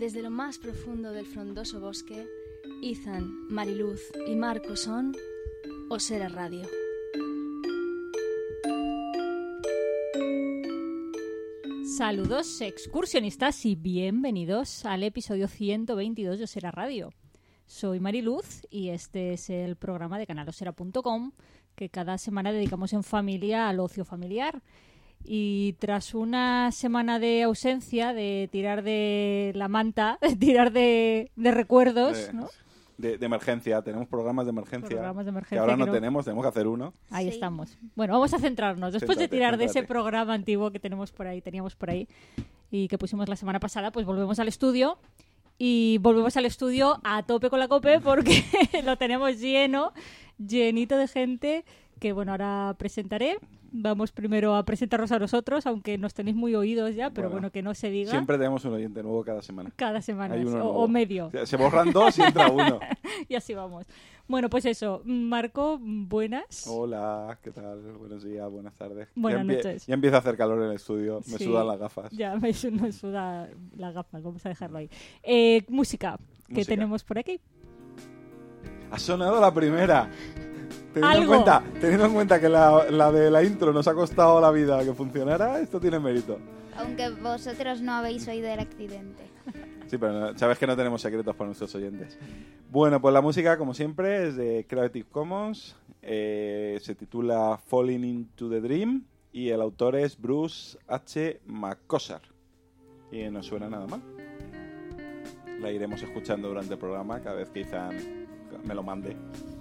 Desde lo más profundo del frondoso bosque, Ethan, Mariluz y Marco son Osera Radio. Saludos excursionistas y bienvenidos al episodio 122 de Osera Radio. Soy Mariluz y este es el programa de canalosera.com que cada semana dedicamos en familia al ocio familiar. Y tras una semana de ausencia, de tirar de la manta, de tirar de recuerdos, ¿no? De emergencia, tenemos programas de emergencia. Programas de emergencia que ahora no que tenemos que hacer uno. Ahí estamos. Bueno, vamos a centrarnos. Después de tirar de ese céntrate. programa antiguo que teníamos por ahí y que pusimos la semana pasada, pues volvemos al estudio. Y volvemos al estudio a tope con la COPE porque lo tenemos llenito de gente que, bueno, ahora presentaré. Vamos primero a presentarnos a nosotros, aunque nos tenéis muy oídos ya, pero bueno, que no se diga. Siempre tenemos un oyente nuevo cada semana. Cada semana, Hay uno o medio. Se borran dos y entra uno. Y así vamos. Bueno, pues eso. Marco, buenas. Hola, ¿qué tal? Buenos días, buenas tardes. Buenas noches. Ya empieza a hacer calor en el estudio, me Sí, sudan las gafas. Ya me suda las gafas, vamos a dejarlo ahí. Música, que tenemos por aquí. Ha sonado la primera. ¿Algo? Teniendo en cuenta que la de la intro nos ha costado la vida que funcionara, esto tiene mérito. Aunque vosotros no habéis oído el accidente. Sí, pero sabes que no tenemos secretos para nuestros oyentes. Bueno, pues la música, como siempre, es de Creative Commons. Se titula Falling into the Dream y el autor es Bruce H. McCosar. Y no suena nada mal. La iremos escuchando durante el programa cada vez que Ethan me lo mande.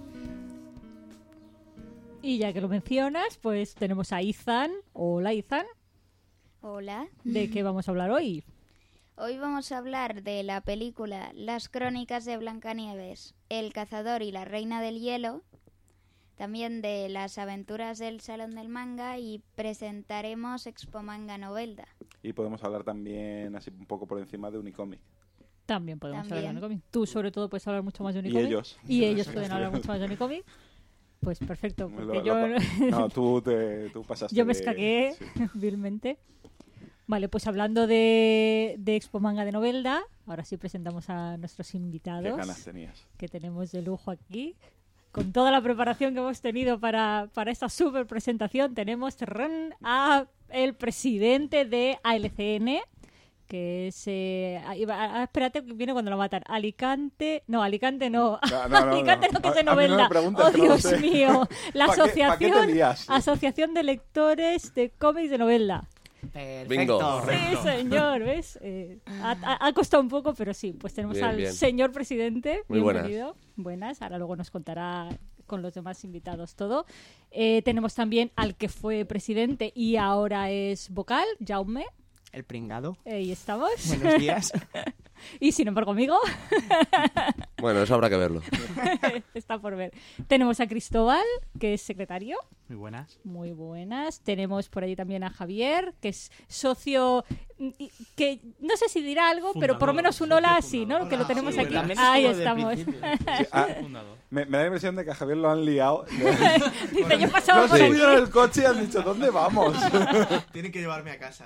Y ya que lo mencionas, pues tenemos a Ethan. Hola, Ethan. Hola. ¿De qué vamos a hablar hoy? Hoy vamos a hablar de la película Las Crónicas de Blancanieves, El Cazador y la Reina del Hielo, también de las aventuras del Salón del Manga y presentaremos Expo Manga Novelda. Y podemos hablar también, así un poco por encima, de Unicomic. También podemos hablar de Unicomic. Tú, sobre todo, puedes hablar mucho más de Unicomic. Y ellos. Y ellos pueden hablar mucho más de Unicomic. Pues perfecto, porque No, tú pasaste. Yo me escaqué vilmente. Vale, pues hablando de Expo Manga de Novelda, ahora sí presentamos a nuestros invitados. Qué ganas tenías. Que tenemos de lujo aquí. Con toda la preparación que hemos tenido para esta súper presentación, tenemos a el presidente de ALCN, que es... espérate, viene cuando lo matan. Alicante no. Alicante no, que es de Novelda. No Dios mío. La asociación, Asociación de Lectores de Cómics de Novelda. Bingo. Sí, señor, ¿ves? Ha costado un poco, pero sí. Pues tenemos al señor presidente. Muy bienvenido. Buenas. Ahora luego nos contará con los demás invitados todo. Tenemos también al que fue presidente y ahora es vocal, Jaume. El pringado. Ahí estamos. Buenos días. Y sin embargo, amigo. Bueno, eso habrá que verlo. Está por ver. Tenemos a Cristóbal, que es secretario. Muy buenas. Muy buenas. Tenemos por allí también a Javier, que es socio, que no sé si dirá algo, pero por lo menos un hola así, ¿no? Que lo tenemos aquí. Ahí estamos. Sí, me da la impresión de que a Javier lo han liado. Dice, yo pasaba por ahí. No subieron el coche y han dicho, ¿dónde vamos? Tienen que llevarme a casa.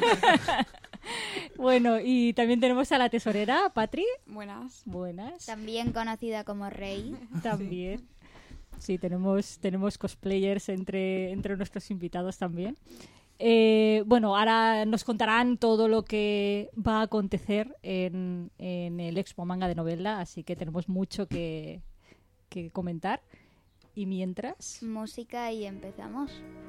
Bueno, y también tenemos a la tesorera, Patri. Buenas. Buenas. También conocida como Rey. También. Sí, tenemos cosplayers entre nuestros invitados también. Bueno, ahora nos contarán todo lo que va a acontecer en el Expo Manga de Novelda, así que tenemos mucho que comentar. Y mientras... Música y empezamos.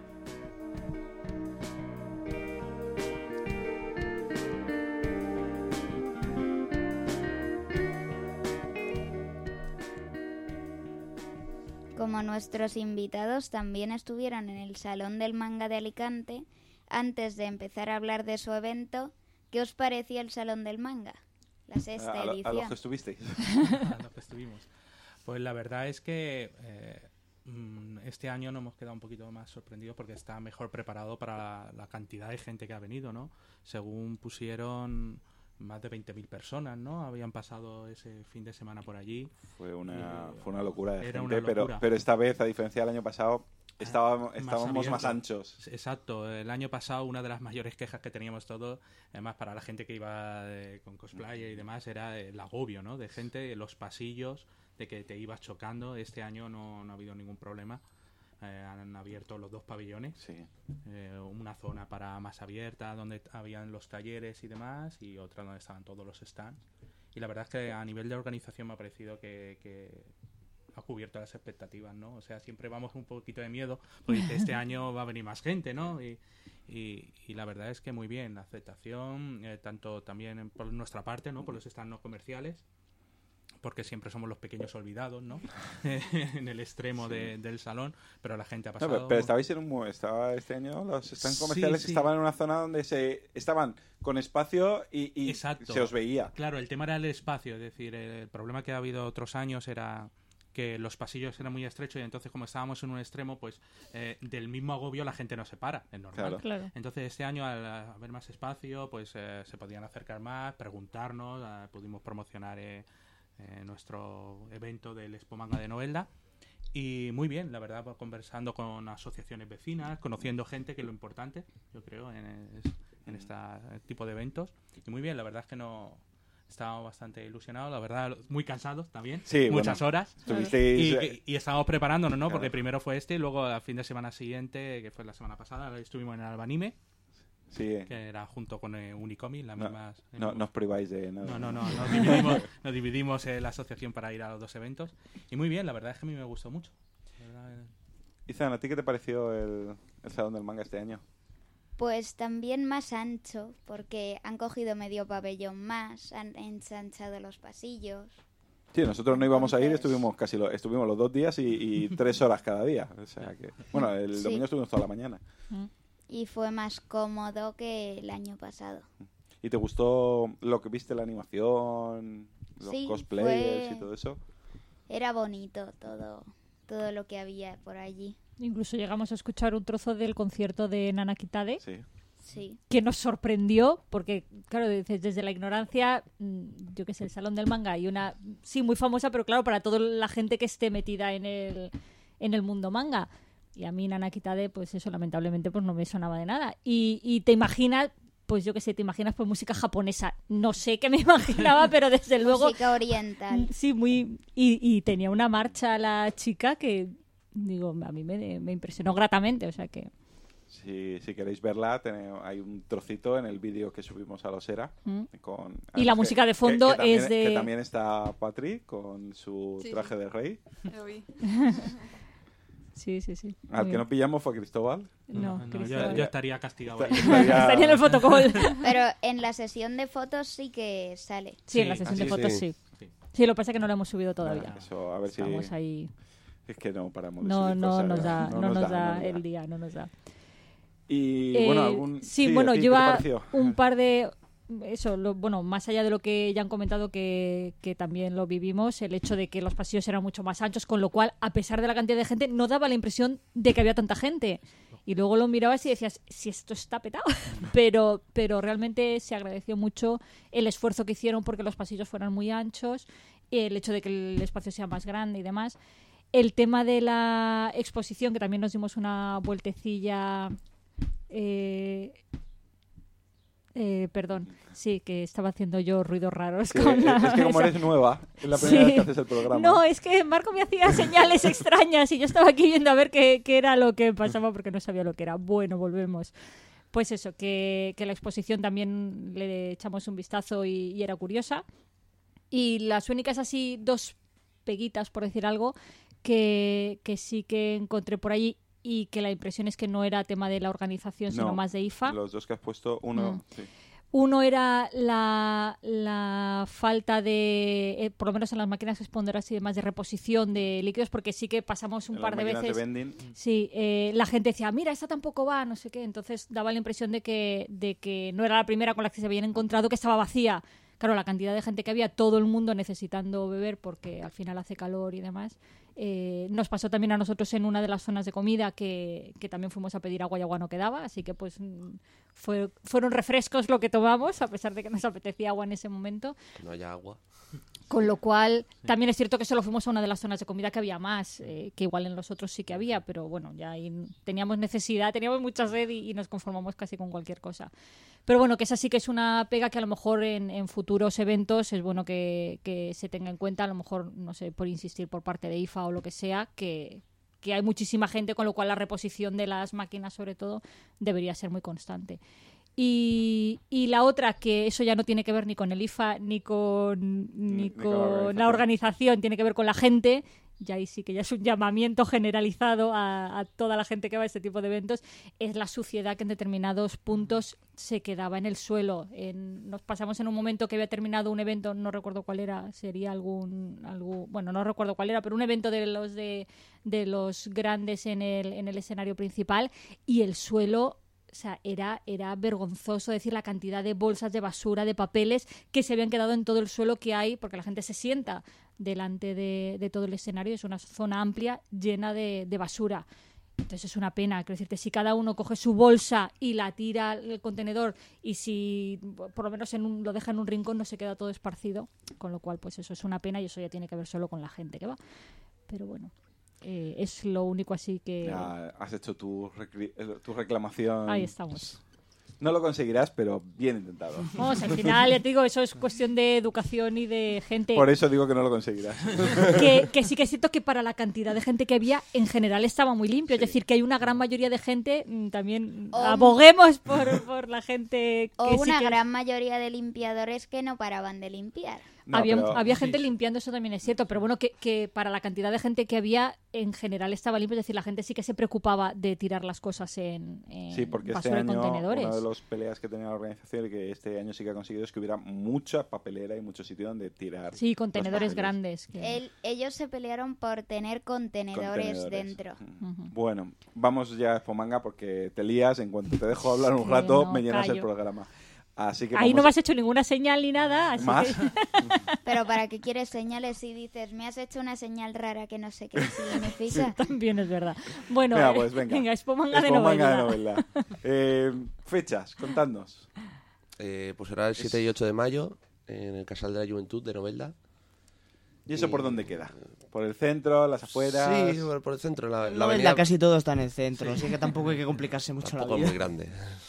Como nuestros invitados también estuvieron en el Salón del Manga de Alicante, antes de empezar a hablar de su evento, ¿qué os pareció el Salón del Manga? La sexta edición. A los que estuvisteis. A los que estuvimos. Pues la verdad es que este año nos hemos quedado un poquito más sorprendidos porque está mejor preparado para la cantidad de gente que ha venido, ¿no? Según pusieron... más de 20.000 personas, ¿no? Habían pasado ese fin de semana por allí. Fue una locura de era gente, una locura. Pero esta vez, a diferencia del año pasado, estábamos más abierto. anchos. Exacto. El año pasado una de las mayores quejas que teníamos todos, además para la gente que iba con cosplay y demás, era el agobio, ¿no? De gente, los pasillos, de que te ibas chocando. Este año no ha habido ningún problema. Han abierto los 2 pabellones. Sí. Una zona para más abierta, donde habían los talleres y demás, y otra donde estaban todos los stands. Y la verdad es que a nivel de organización me ha parecido que ha cubierto las expectativas, ¿no? O sea, siempre vamos con un poquito de miedo, porque este año va a venir más gente, ¿no? Y la verdad es que muy bien, la aceptación, tanto también por nuestra parte, ¿no? Por los stands no comerciales, porque siempre somos los pequeños olvidados, ¿no? En el extremo del salón, pero la gente ha No, pasado... pero estabais estaba este año, los stands comerciales Sí. estaban en una zona donde estaban con espacio y Exacto. se os veía. Claro, el tema era el espacio, es decir, el problema que ha habido otros años era que los pasillos eran muy estrechos y entonces como estábamos en un extremo, pues del mismo agobio la gente no se para, es normal. Claro. Claro. Entonces este año al haber más espacio, pues se podían acercar más, preguntarnos, pudimos promocionar nuestro evento del Expo Manga de Novelda. Y muy bien, la verdad, conversando con asociaciones vecinas, conociendo gente, que es lo importante, yo creo, en este tipo de eventos. Y muy bien, la verdad es que estábamos bastante ilusionados, la verdad, muy cansados también, Sí, muchas horas. Estuvisteis... Y estábamos preparándonos, ¿no? Claro. Porque primero fue y luego al fin de semana siguiente, que fue la semana pasada, estuvimos en Albanime, Sí, que era junto con Unicomi, las No, mismas... no os priváis de nada. No, nos dividimos la asociación para ir a los 2 eventos. Y muy bien, la verdad es que a mí me gustó mucho. La verdad, Izan, ¿a ti qué te pareció el Salón del Manga este año? Pues también más ancho, porque han cogido medio pabellón más, han ensanchado los pasillos. Sí, nosotros no íbamos a ir, Entonces- estuvimos los 2 días y 3 horas cada día. O sea que, bueno, el Sí. domingo estuvimos toda la mañana. Y fue más cómodo que el año pasado. ¿Y te gustó lo que viste, la animación, los Sí, cosplayers fue- y todo eso? Era bonito todo lo que había por allí. Incluso llegamos a escuchar un trozo del concierto de Nana Kitade, Sí. Sí. que nos sorprendió, porque, claro, dices, desde la ignorancia, yo qué sé, el Salón del Manga, hay una, sí, muy famosa, pero claro, para toda la gente que esté metida en el mundo manga. Y a mí Nana Kitade, pues eso, lamentablemente, pues no me sonaba de nada. Y te imaginas, pues yo qué sé, te imaginas pues música japonesa. No sé qué me imaginaba, pero desde luego... Música oriental. Sí, muy... Y tenía una marcha la chica que, digo, a mí me impresionó gratamente, o sea que... Si queréis verla, hay un trocito en el vídeo que subimos a Losera. Y la música de fondo también, es de... Que también está Patri con su Sí, traje sí. de rey. Lo vi. Sí. Al Muy que no bien. pillamos fue Cristóbal. No, yo Cristóbal. estaría castigado ahí. Estaría en el fotocall. Pero en la sesión de fotos sí que sale. Sí, en la Sí. sesión Ah, de sí, fotos sí. sí. Sí, lo que pasa es que no lo hemos subido todavía. Nada, eso, a ver Estamos si... ahí. Es que no paramos de No subir cosas, nos ¿verdad? da, no nos da el día, no nos da. Y bueno, Sí, ¿a bueno, ti qué te lleva pareció? un par de... Eso, bueno, más allá de lo que ya han comentado que también lo vivimos, el hecho de que los pasillos eran mucho más anchos, con lo cual, a pesar de la cantidad de gente, no daba la impresión de que había tanta gente. Y luego lo mirabas y decías, si esto está petado. pero realmente se agradeció mucho el esfuerzo que hicieron porque los pasillos fueran muy anchos, el hecho de que el espacio sea más grande y demás. El tema de la exposición, que también nos dimos una vueltecilla... perdón, sí, que estaba haciendo yo ruidos raros Sí, con la... es que como esa- eres nueva, es la primera Sí. vez que haces el programa. No, es que Marco me hacía señales extrañas y yo estaba aquí viendo a ver qué era lo que pasaba porque no sabía lo que era. Bueno, volvemos. Pues eso, que la exposición también le echamos un vistazo y era curiosa. Y las únicas así 2 peguitas, por decir algo, que sí que encontré por allí y que la impresión es que no era tema de la organización, sino No, más de IFA. Los 2 que has puesto, uno... Mm. Sí. Uno era la falta de, por lo menos en las máquinas expendedoras y demás, de reposición de líquidos, porque sí que pasamos un En par las de máquinas veces... vending, Sí, la gente decía, mira, esta tampoco va, no sé qué. Entonces daba la impresión de que no era la primera con la que se habían encontrado, que estaba vacía. Claro, la cantidad de gente que había, todo el mundo necesitando beber porque al final hace calor y demás. Nos pasó también a nosotros en una de las zonas de comida que también fuimos a pedir agua y agua no quedaba, así que pues fueron refrescos lo que tomamos, a pesar de que nos apetecía agua en ese momento. Que no haya agua. Con lo cual, también es cierto que solo fuimos a una de las zonas de comida que había más, que igual en los otros sí que había, pero bueno, ya ahí teníamos necesidad, teníamos mucha sed y nos conformamos casi con cualquier cosa. Pero bueno, que esa sí que es una pega que a lo mejor en futuros eventos es bueno que se tenga en cuenta, a lo mejor, no sé, por insistir por parte de IFA o lo que sea, que hay muchísima gente, con lo cual la reposición de las máquinas, sobre todo, debería ser muy constante. Y la otra, que eso ya no tiene que ver ni con el IFA ni con la organización, tiene que ver con la gente, y ahí sí que ya es un llamamiento generalizado a toda la gente que va a este tipo de eventos, es la suciedad que en determinados puntos se quedaba en el suelo. Nos pasamos en un momento que había terminado un evento, no recuerdo cuál era, sería bueno, no recuerdo cuál era, pero un evento de los grandes en el escenario principal, y el suelo... O sea, era vergonzoso decir la cantidad de bolsas de basura, de papeles que se habían quedado en todo el suelo que hay, porque la gente se sienta delante de todo el escenario. Es una zona amplia llena de basura. Entonces es una pena. Quiero decirte, si cada uno coge su bolsa y la tira al contenedor, y si por lo menos lo deja en un rincón, no se queda todo esparcido. Con lo cual, pues eso es una pena, y eso ya tiene que ver solo con la gente que va. Pero bueno. Es lo único así que... Ya has hecho tu reclamación. Ahí estamos. No lo conseguirás, pero bien intentado. Vamos, al final, ya te digo, eso es cuestión de educación y de gente... Por eso digo que no lo conseguirás. Que sí que es cierto que para la cantidad de gente que había, en general estaba muy limpio. Sí. Es decir, que hay una gran mayoría de gente, también aboguemos por la gente... O una gran mayoría de limpiadores que no paraban de limpiar. No, había gente limpiando, eso también es cierto, pero bueno, que para la cantidad de gente que había, en general estaba limpio. Es decir, la gente sí que se preocupaba de tirar las cosas en sí, porque basura este año, contenedores. una de las peleas que tenía la organización y que este año sí que ha conseguido es que hubiera mucha papelera y mucho sitio donde tirar. Sí, contenedores grandes. Ellos se pelearon por tener contenedores dentro. Uh-huh. Bueno, vamos ya a Expomanga porque te lías. En cuanto te dejo hablar un rato, me llenas el programa. Así que ahí no me has hecho ninguna señal ni nada. Así ¿Más? Que... Pero ¿para qué quieres señales si dices, me has hecho una señal rara que no sé qué significa? Sí, también es verdad. Bueno, venga, pues venga. Expomanga de novela. Fechas, contadnos. Pues será el 7 y 8 de mayo en el Casal de la Juventud de Novelda. ¿Y eso por dónde queda? ¿Por el centro, las afueras? Sí, por el centro. La avenida casi todo está en el centro, así que tampoco hay que complicarse mucho la vida. Tampoco es muy grande.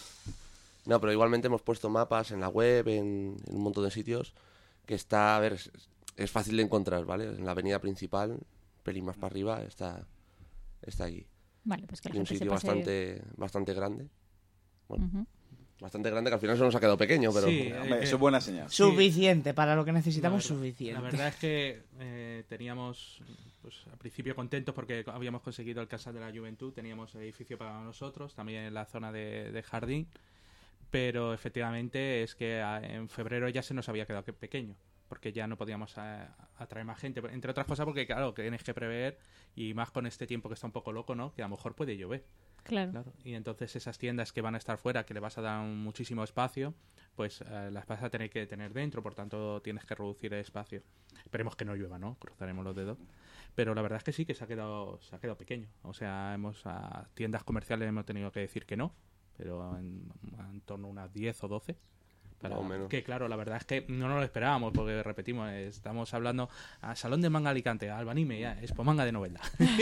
No, pero igualmente hemos puesto mapas en la web, en un montón de sitios, que está, a ver, es fácil de encontrar, ¿vale? En la avenida principal, un pelín más para arriba, está allí. Vale, pues que la y un gente sitio se pase... bastante grande. Bueno, bastante grande, que al final se nos ha quedado pequeño, pero... Sí, hombre, eso es buena señal. Suficiente, para lo que necesitamos, suficiente. La verdad es que teníamos, pues, al principio contentos porque habíamos conseguido el Casal de la Juventud, teníamos el edificio para nosotros, también en la zona de jardín. Pero efectivamente es que en febrero ya se nos había quedado pequeño, porque ya no podíamos atraer más gente, entre otras cosas porque, claro, que tienes que prever, y más con este tiempo que está un poco loco, ¿no? Que a lo mejor puede llover. Claro. Y entonces esas tiendas que van a estar fuera, que le vas a dar muchísimo espacio, pues las vas a tener que tener dentro, por tanto tienes que reducir el espacio. Esperemos que no llueva, ¿no? Cruzaremos los dedos. Pero la verdad es que sí que se ha quedado pequeño. O sea, a tiendas comerciales hemos tenido que decir que no, pero en torno a unas 10 o 12. Más o menos. Que claro, la verdad es que no nos lo esperábamos, porque repetimos, estamos hablando a Salón de Manga Alicante, a Albanime, ya, Expomanga de Novelda.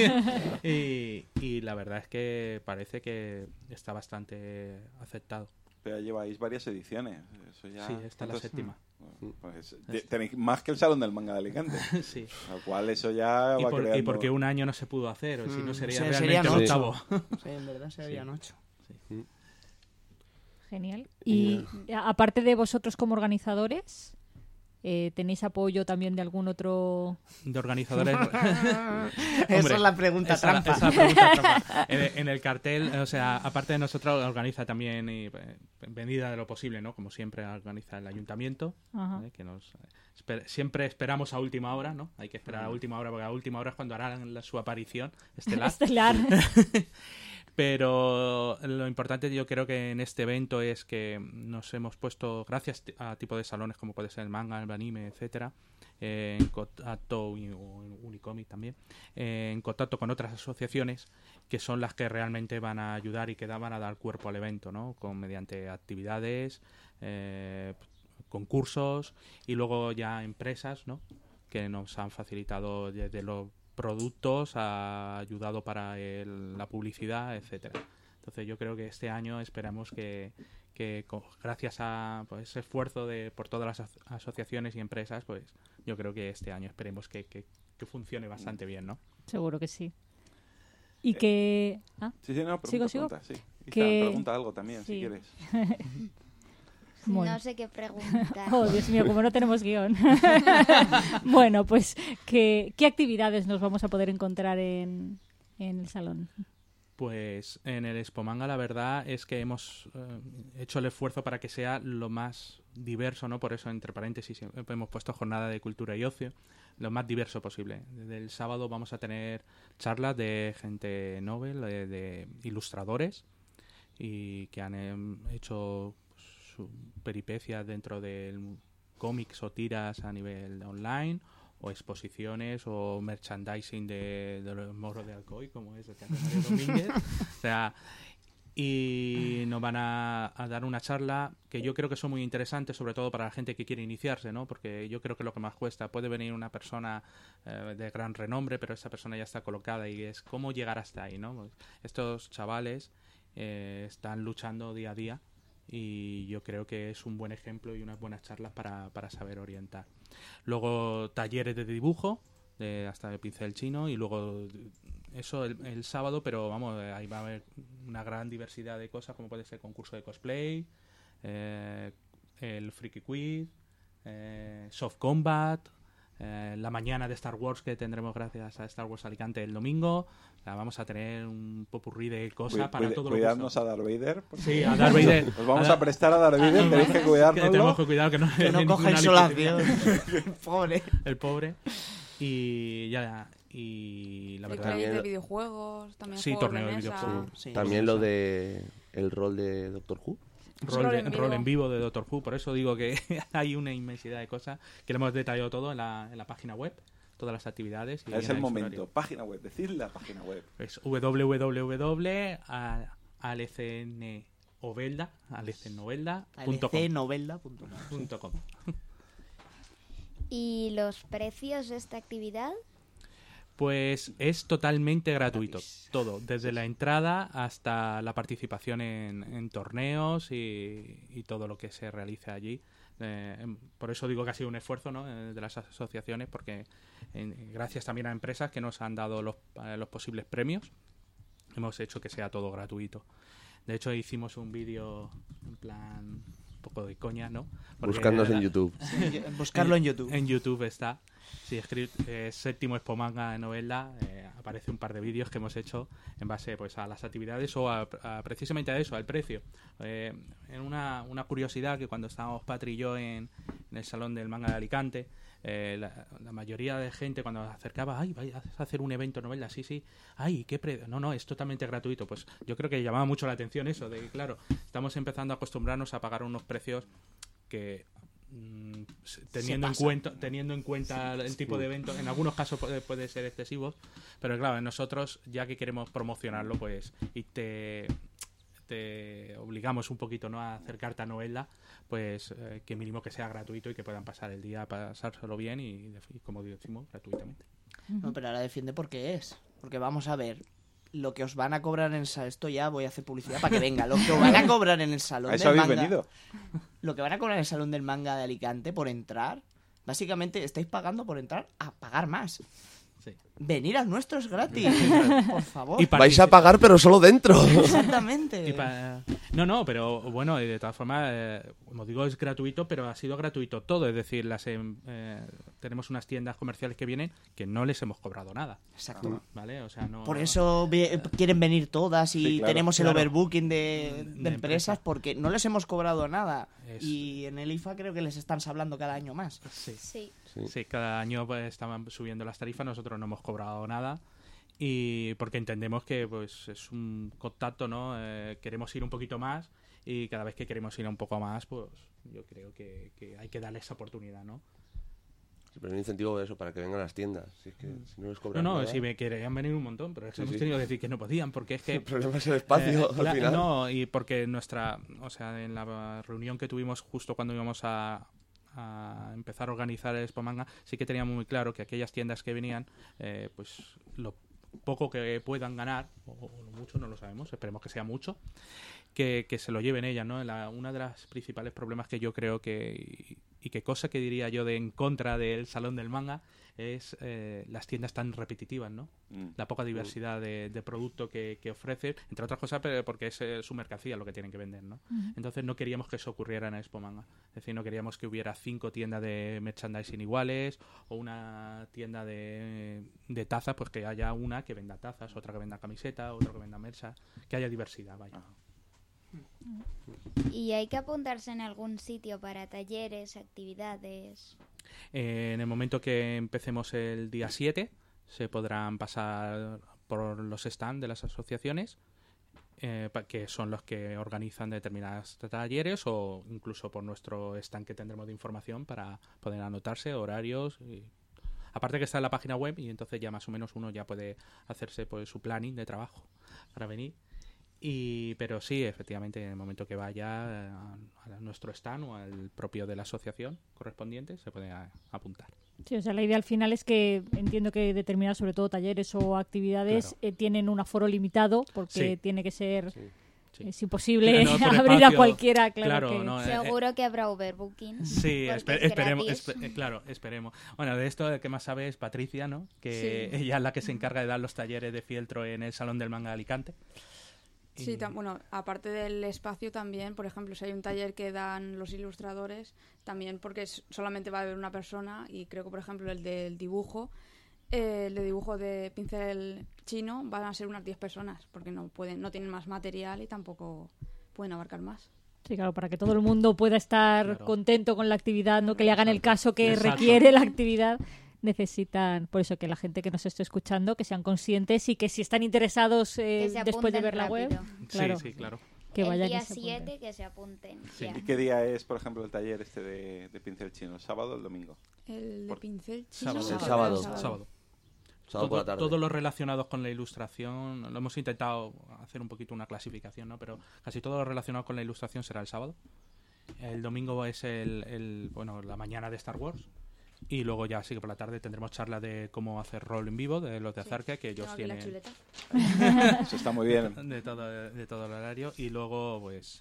y la verdad es que parece que está bastante aceptado. Pero ya lleváis varias ediciones. Eso ya... Sí, esta es la séptima. Bueno, pues, tenéis más que el Salón del Manga de Alicante. Sí. Lo cual eso ya va creando... Y porque un año no se pudo hacer, o si no sería sí, realmente el octavo. Sí, en verdad serían 8. Sí. Genial. Y aparte de vosotros como organizadores, ¿tenéis apoyo también de algún otro...? De organizadores... Esa es la pregunta trampa. Esa es la pregunta trampa. En el cartel, o sea, aparte de nosotros, organiza también, en medida de lo posible, ¿no? Como siempre, organiza el ayuntamiento, ¿vale? Que siempre esperamos a última hora, ¿no? Hay que esperar a última hora, porque a última hora es cuando harán su aparición estelar. Pero lo importante yo creo que en este evento es que nos hemos puesto, gracias a tipo de salones como puede ser el manga, el anime, etcétera, en contacto, o Unicomic también, en contacto con otras asociaciones que son las que realmente van a ayudar y que van a dar cuerpo al evento, ¿no? Mediante actividades, concursos y luego ya empresas, ¿no? Que nos han facilitado desde los productos, ha ayudado para la publicidad, etcétera. Entonces yo creo que este año esperamos que gracias a pues, ese esfuerzo por todas las asociaciones y empresas, pues yo creo que este año esperemos que funcione bastante bien, ¿no? Seguro que sí. Y que... Sí, no, ¿Sigo? pregunta, sí. Que- Pregunta algo también, Sí. si quieres. Bueno. No sé qué preguntar. Oh, Dios mío, como no tenemos guión. Bueno, pues, ¿qué actividades nos vamos a poder encontrar en el salón? Pues en el Expo Manga la verdad es que hemos hecho el esfuerzo para que sea lo más diverso, ¿no? Por eso, entre paréntesis, hemos puesto jornada de cultura y ocio, lo más diverso posible. Desde el sábado vamos a tener charlas de gente novel, de ilustradores, y que han hecho sus peripecias dentro del cómics o tiras a nivel online, o exposiciones o merchandising de los morros de Alcoy, como es el que hace Mario Domínguez. O sea, y nos van a dar una charla que yo creo que son muy interesantes, sobre todo para la gente que quiere iniciarse, ¿no? Porque yo creo que lo que más cuesta, puede venir una persona de gran renombre, pero esa persona ya está colocada y es cómo llegar hasta ahí, ¿no? Estos chavales están luchando día a día y yo creo que es un buen ejemplo y unas buenas charlas para saber orientar. Luego talleres de dibujo, hasta el pincel chino, y luego eso el sábado, pero vamos, ahí va a haber una gran diversidad de cosas, como puede ser concurso de cosplay, el Freaky Quiz, Soft Combat, la mañana de Star Wars que tendremos gracias a Star Wars Alicante el domingo. Vamos a tener un popurrí de cosas para todo lo Cuidarnos a Darth Vader. Sí, a Darth Vader. Os vamos a prestar a Darth Vader, tenéis que cuidárnoslo. Tenemos que cuidar que no, Que no coja insolación. Pobre. El pobre. Y ya, y la verdad... También- de videojuegos, también Sí, juegos torneo de mesa. videojuegos. Sí, También lo de el rol de Doctor Who. Rol en vivo de Doctor Who, por eso digo que hay una inmensidad de cosas que le hemos detallado todo en la página web, todas las actividades. Y Es en el su momento. horario. Página web, decid la página web. Es www.alecenovelda.com. ¿Y los precios de esta actividad? Pues es totalmente gratuito, todo, desde la entrada hasta la participación en torneos y todo lo que se realice allí. Por eso digo que ha sido un esfuerzo, ¿no? De las asociaciones, porque gracias también a empresas que nos han dado los posibles premios, hemos hecho que sea todo gratuito. De hecho, hicimos un vídeo en plan un poco de coña, ¿no? Porque Buscándonos en YouTube. Buscarlo en YouTube. En YouTube está. Si escribes séptimo Expo Manga de Novelda, aparece un par de vídeos que hemos hecho en base pues a las actividades o precisamente a eso, al precio. En una curiosidad que cuando estábamos Patri y yo en el Salón del Manga de Alicante, la mayoría de gente cuando nos acercaba, ay, vais a hacer un evento Novelda, sí, ay, qué precio. No, es totalmente gratuito. Pues yo creo que llamaba mucho la atención eso, de claro, estamos empezando a acostumbrarnos a pagar unos precios que teniendo en cuenta el tipo de evento, en algunos casos puede ser excesivos, pero claro, nosotros ya que queremos promocionarlo, pues y te obligamos un poquito, ¿no?, a acercarte a Novelda, pues que mínimo que sea gratuito y que puedan pasar el día a pasárselo bien y como decimos, gratuitamente. No, pero ahora defiende por qué es. Porque vamos a ver, lo que os van a cobrar en el salón, esto ya voy a hacer publicidad para que venga, lo que os van a cobrar en el salón A eso del habéis manga, venido. lo que van a cobrar en el salón del manga de Alicante por entrar, básicamente estáis pagando por entrar a pagar más. Sí. Venir al nuestro es gratis, por favor. Y Vais a pagar, pero solo dentro. Exactamente. No, pero bueno, de todas formas, como digo, es gratuito, pero ha sido gratuito todo. Es decir, tenemos unas tiendas comerciales que vienen que no les hemos cobrado nada. Exacto. ¿Vale? O sea, no. Por eso quieren venir todas y Sí, claro. tenemos el Claro. overbooking de De empresas empresa. porque no les hemos cobrado nada. Es- Y en el IFA creo que les están hablando cada año más. Sí. Sí. Sí, cada año pues, estaban subiendo las tarifas, nosotros no hemos cobrado nada y porque entendemos que pues es un contacto, ¿no? Queremos ir un poquito más y cada vez que queremos ir un poco más, pues yo creo que hay que darle esa oportunidad, ¿no? Sí, pero un incentivo de eso para que vengan a las tiendas. Si es que si no les cobran No, nada, si me querían venir un montón, pero Sí, hemos sí. tenido que decir que no podían porque es que el problema es el espacio al final. No, y porque en la reunión que tuvimos justo cuando íbamos a a empezar a organizar el Expo Manga, sí que teníamos muy claro que aquellas tiendas que venían, pues lo poco que puedan ganar, o mucho, no lo sabemos, esperemos que sea mucho, que se lo lleven ellas, ¿no? Una de las principales problemas que yo creo que, y que cosa que diría yo de en contra del Salón del Manga, es las tiendas tan repetitivas, ¿no? La poca diversidad de producto que ofrece, entre otras cosas, pero porque es su mercancía lo que tienen que vender, ¿no? Entonces no queríamos que eso ocurriera en Expo Manga. Es decir, no queríamos que hubiera 5 tiendas de merchandising iguales o una tienda de tazas, pues que haya una que venda tazas, otra que venda camiseta, otra que venda mercha, que haya diversidad, vaya. ¿Y hay que apuntarse en algún sitio para talleres, actividades? En el momento que empecemos el día 7 se podrán pasar por los stands de las asociaciones, que son los que organizan determinados talleres, o incluso por nuestro stand que tendremos de información para poder anotarse, horarios. Aparte que está en la página web, y entonces ya más o menos uno ya puede hacerse pues su planning de trabajo para venir. Pero sí, efectivamente, en el momento que vaya a nuestro stand o al propio de la asociación correspondiente, se puede apuntar. Sí, o sea, la idea al final es que entiendo que determinados, sobre todo talleres o actividades, Claro. tienen un aforo limitado, porque Sí. tiene que ser... Sí. Es imposible No, por abrir espacio. a cualquiera, claro, Claro, que... no, Seguro que habrá overbooking. Sí, porque es esperemos, gratis. claro, esperemos. Bueno, de esto el que más sabe es Patricia, ¿no? Que Sí. ella es la que se encarga de dar los talleres de fieltro en el Salón del Manga de Alicante. Sí, bueno, aparte del espacio también, por ejemplo, si hay un taller que dan los ilustradores, también porque solamente va a haber una persona, y creo que, por ejemplo, el del dibujo, el de dibujo de pincel chino van a ser unas 10 personas, porque no tienen más material y tampoco pueden abarcar más. Sí, claro, para que todo el mundo pueda estar Claro. contento con la actividad, no que le hagan el caso que Exacto. requiere la actividad, necesitan, por eso que la gente que nos esté escuchando, que sean conscientes y que si están interesados Que se después de apunten ver la web, rápido. claro, Sí, claro. que el vayan día y se apunten. 7 que se apunten. Sí. ya. ¿Y qué día es, por ejemplo, el taller este de pincel chino? ¿El sábado o el domingo? El de Por- pincel chino. Sábado. El sábado. Sábado. Sábado por la tarde. Todo lo relacionado con la ilustración, lo hemos intentado hacer un poquito una clasificación, ¿no? Pero casi todo lo relacionado con la ilustración será el sábado. El domingo es la mañana de Star Wars. Y luego ya sí que por la tarde tendremos charla de cómo hacer rol en vivo, de los de Azarca, que ellos Tengo aquí la tienen chuleta. Eso está muy bien. de todo el horario. Y luego, pues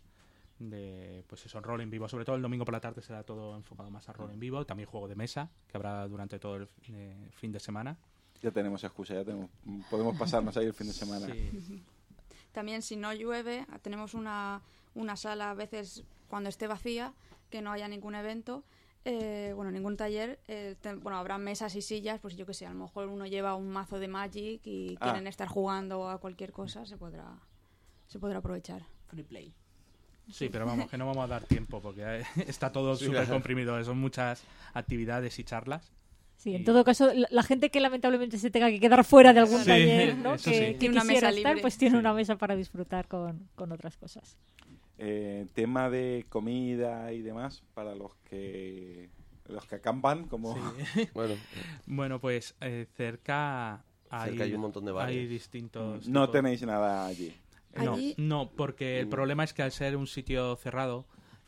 eso, rol en vivo. Sobre todo el domingo por la tarde será todo enfocado más a rol en vivo. También juego de mesa, que habrá durante todo el fin de semana. Ya tenemos excusa, podemos pasarnos ahí el fin de semana. Sí. También, si no llueve, tenemos una sala a veces cuando esté vacía, que no haya ningún evento, ningún taller. Habrá mesas y sillas, pues yo que sé, a lo mejor uno lleva un mazo de Magic y quieren estar jugando a cualquier cosa, se podrá aprovechar. Free play. Sí, pero vamos, que no vamos a dar tiempo porque está todo Sí, súper claro. comprimido. Son muchas actividades y charlas. Sí, en todo caso, la gente que lamentablemente se tenga que quedar fuera de algún Sí, taller, ¿no? eso que, sí. que Tiene una quisiera mesa estar, libre. pues tiene Sí. una mesa para disfrutar con otras cosas. Tema de comida y demás para los que acampan, como Bueno, Bueno, pues cerca hay un montón de bares. Hay distintos... no tipos. tenéis nada allí. No, Allí- no, porque el problema es que al ser un sitio cerrado,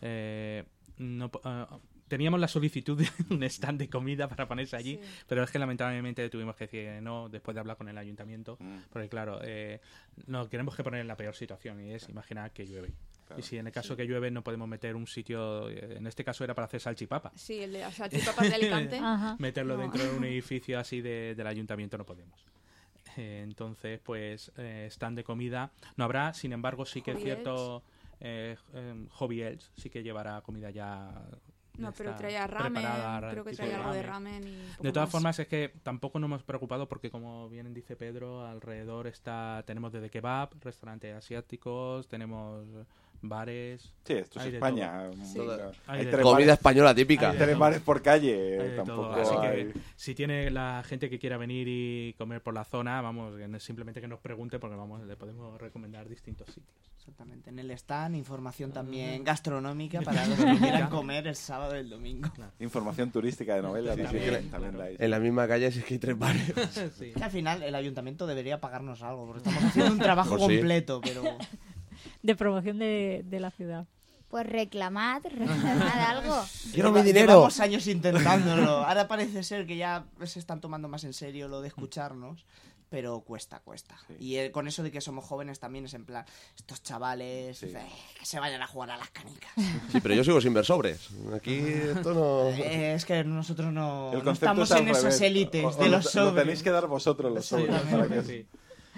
teníamos la solicitud de un stand de comida para ponerse allí, pero es que lamentablemente tuvimos que decir no después de hablar con el ayuntamiento, porque claro, no queremos que poner en la peor situación, y es imaginar que llueve. Claro. Y si en el caso que llueve no podemos meter un sitio, en este caso era para hacer salchipapa. Sí, el de las salchipapas de Alicante. Ajá. Meterlo No. dentro de un edificio así del ayuntamiento no podemos. Entonces, pues, stand de comida no habrá, sin embargo, sí que es Hobby cierto, Hobby Elch sí que llevará comida ya. No, pero está traía ramen, preparada, creo que tipo traía algo de ramen. ramen y poco De todas más. formas, es que tampoco nos hemos preocupado porque, como bien dice Pedro, alrededor tenemos desde kebab, restaurantes asiáticos, tenemos bares. Sí, esto es Hay de España. Sí. Hay Hay de tres todo. comida bares, española típica. Hay de tres todo. bares por Hay calle. de Tampoco todo. Así hay... que si tiene la gente que quiera venir y comer por la zona, vamos, simplemente que nos pregunte porque le podemos recomendar distintos sitios. Exactamente. En el stand, información también gastronómica para los que quieran comer el sábado y el domingo. Información turística de novelas. Sí, sí, también, sí. también dais. En la misma calle sí que hay 3 bares. Sí. Que al final el ayuntamiento debería pagarnos algo, porque estamos haciendo un trabajo Pues sí. completo, pero... De promoción de la ciudad. Pues reclamad algo. ¡Quiero mi dinero! Llevamos años intentándolo. Ahora parece ser que ya se están tomando más en serio lo de escucharnos. Pero cuesta. Sí. Y con eso de que somos jóvenes también es en plan, estos chavales, Sí. que se vayan a jugar a las canicas. Sí, pero yo sigo sin ver sobres. Aquí esto no... Es que nosotros no El no concepto estamos es al en esas revés. élites Os de los lo sobres. tenéis que dar vosotros los sobres. para que- Sí.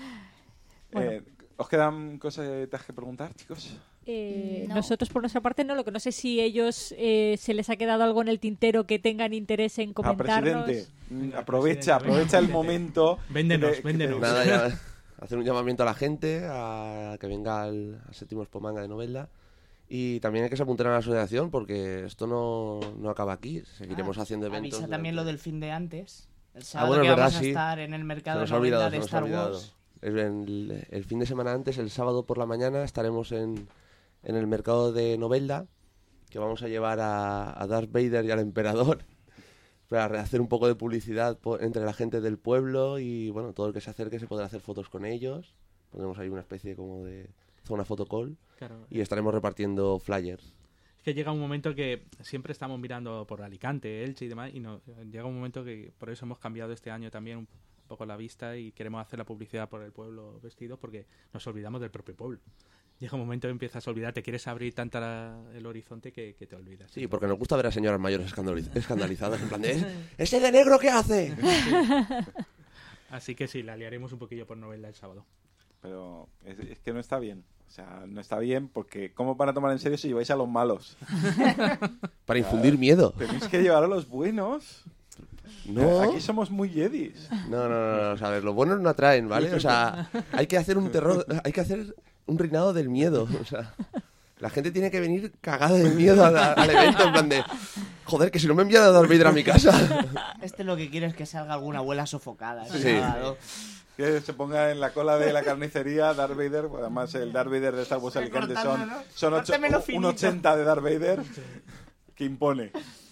¿Os quedan cosas que preguntar, chicos? No. Nosotros por nuestra parte no, lo que no sé si ellos se les ha quedado algo en el tintero que tengan interés en comentarnos. Presidente, Venga, aprovecha presidente, el venga. momento. Véndenos, véndenos. Nada, ya hacer un llamamiento a la gente a que venga al séptimo Expo Manga de Novelda. Y también hay que se apuntar a la asociación porque esto no acaba aquí. Seguiremos haciendo eventos. Avisa también durante- lo del fin de antes. El sábado bueno, que es verdad, vamos a sí. estar en el Se mercado nos de ha olvidado, Novelda se de nos ha Star olvidado. Wars. El fin de semana antes, el sábado por la mañana, estaremos en el mercado de Novelda, que vamos a llevar a Darth Vader y al Emperador para hacer un poco de publicidad entre la gente del pueblo y bueno, todo el que se acerque se podrá hacer fotos con ellos. Pondremos ahí una especie como de zona fotocall Claro. y estaremos repartiendo flyers. Es que llega un momento que siempre estamos mirando por Alicante, Elche y demás, y llega un momento que por eso hemos cambiado este año también un poco la vista y queremos hacer la publicidad por el pueblo vestido porque nos olvidamos del propio pueblo. Llega un momento que empiezas a olvidar, te quieres abrir tanto el horizonte que te olvidas. Sí, porque nos gusta ver a señoras mayores escandalizadas en plan de ¿ese de negro qué hace? Así que sí, la liaremos un poquillo por Novelda el sábado. Pero es que no está bien. O sea, no está bien porque ¿cómo van a tomar en serio si lleváis a los malos? Para infundir miedo. Tenéis que llevar a los buenos. No. Aquí somos muy jedis. No, o sea, a ver, los buenos no atraen, ¿vale? O sea, hay que hacer un terror, hay que hacer un reinado del miedo, o sea, la gente tiene que venir cagada de miedo al evento, en plan de, joder, que si no me envían a Darth Vader a mi casa. Este lo que quiere es que salga alguna abuela sofocada. el Sí. sábado. Que se ponga en la cola de la carnicería Darth Vader. Pues además, el Darth Vader de Star Wars Sí, Alicante cortando, ¿no? son Córtemelo un finito. 80 de Darth Vader que impone.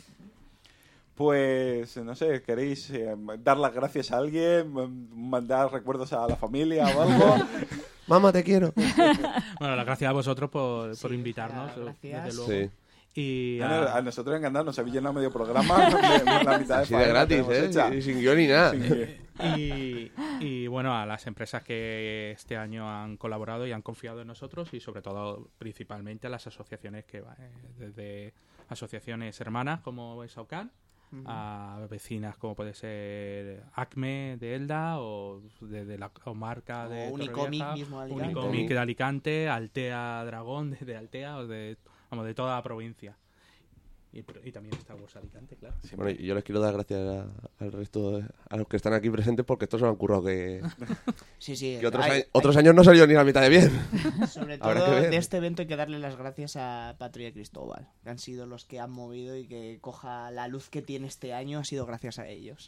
Pues, no sé, ¿queréis dar las gracias a alguien? ¿Mandar recuerdos a la familia o algo? Mamá, te quiero. Bueno, las gracias a vosotros por Sí, invitarnos, gracias. desde luego. Sí. Y A nosotros encantados, nos habéis llenado medio programa. La mitad de Así de faena gratis, tenemos hecha. Y sin guión ni nada. Sin que- y bueno, a las empresas que este año han colaborado y han confiado en nosotros y sobre todo, principalmente a las asociaciones desde asociaciones hermanas como es AUCAN, a vecinas como puede ser ACME de Elda o de la comarca de O Unicomic Torrevieja, mismo de Alicante. Unicomic de Alicante, Altea Dragón de Altea o de toda la provincia. Y también Star Wars Alicante, claro. Bueno, y yo les quiero dar gracias al resto, a los que están aquí presentes, porque estos se lo han currado que Sí. otros años no salió ni la mitad de bien. Sobre Habrá todo que ver. de este evento hay que darle las gracias a Patria Cristóbal, que han sido los que han movido y que coja la luz que tiene este año, ha sido gracias a ellos.